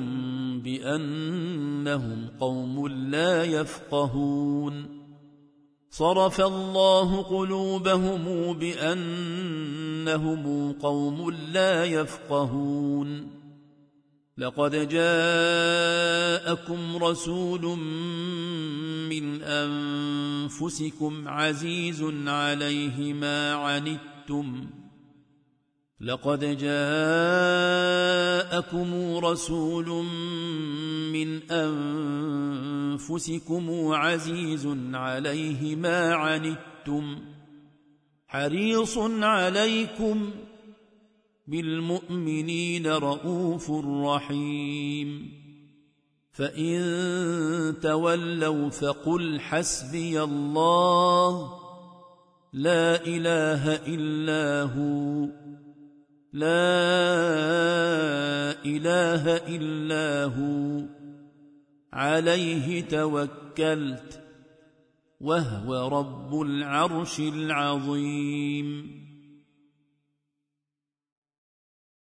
بأنهم قوم لا يفقهون صرف الله قلوبهم بأنهم قوم لا يفقهون لقد جاءكم رسول من أنفسكم عزيز عليه ما عنتم لقد جاءكم رسول من أنفسكم عزيز عليه ما عنتم حريص عليكم بالمؤمنين رؤوف رحيم فإن تولوا فقل حسبي الله لا إله إلا هو لا إله إلا هو عليه توكلت وهو رب العرش العظيم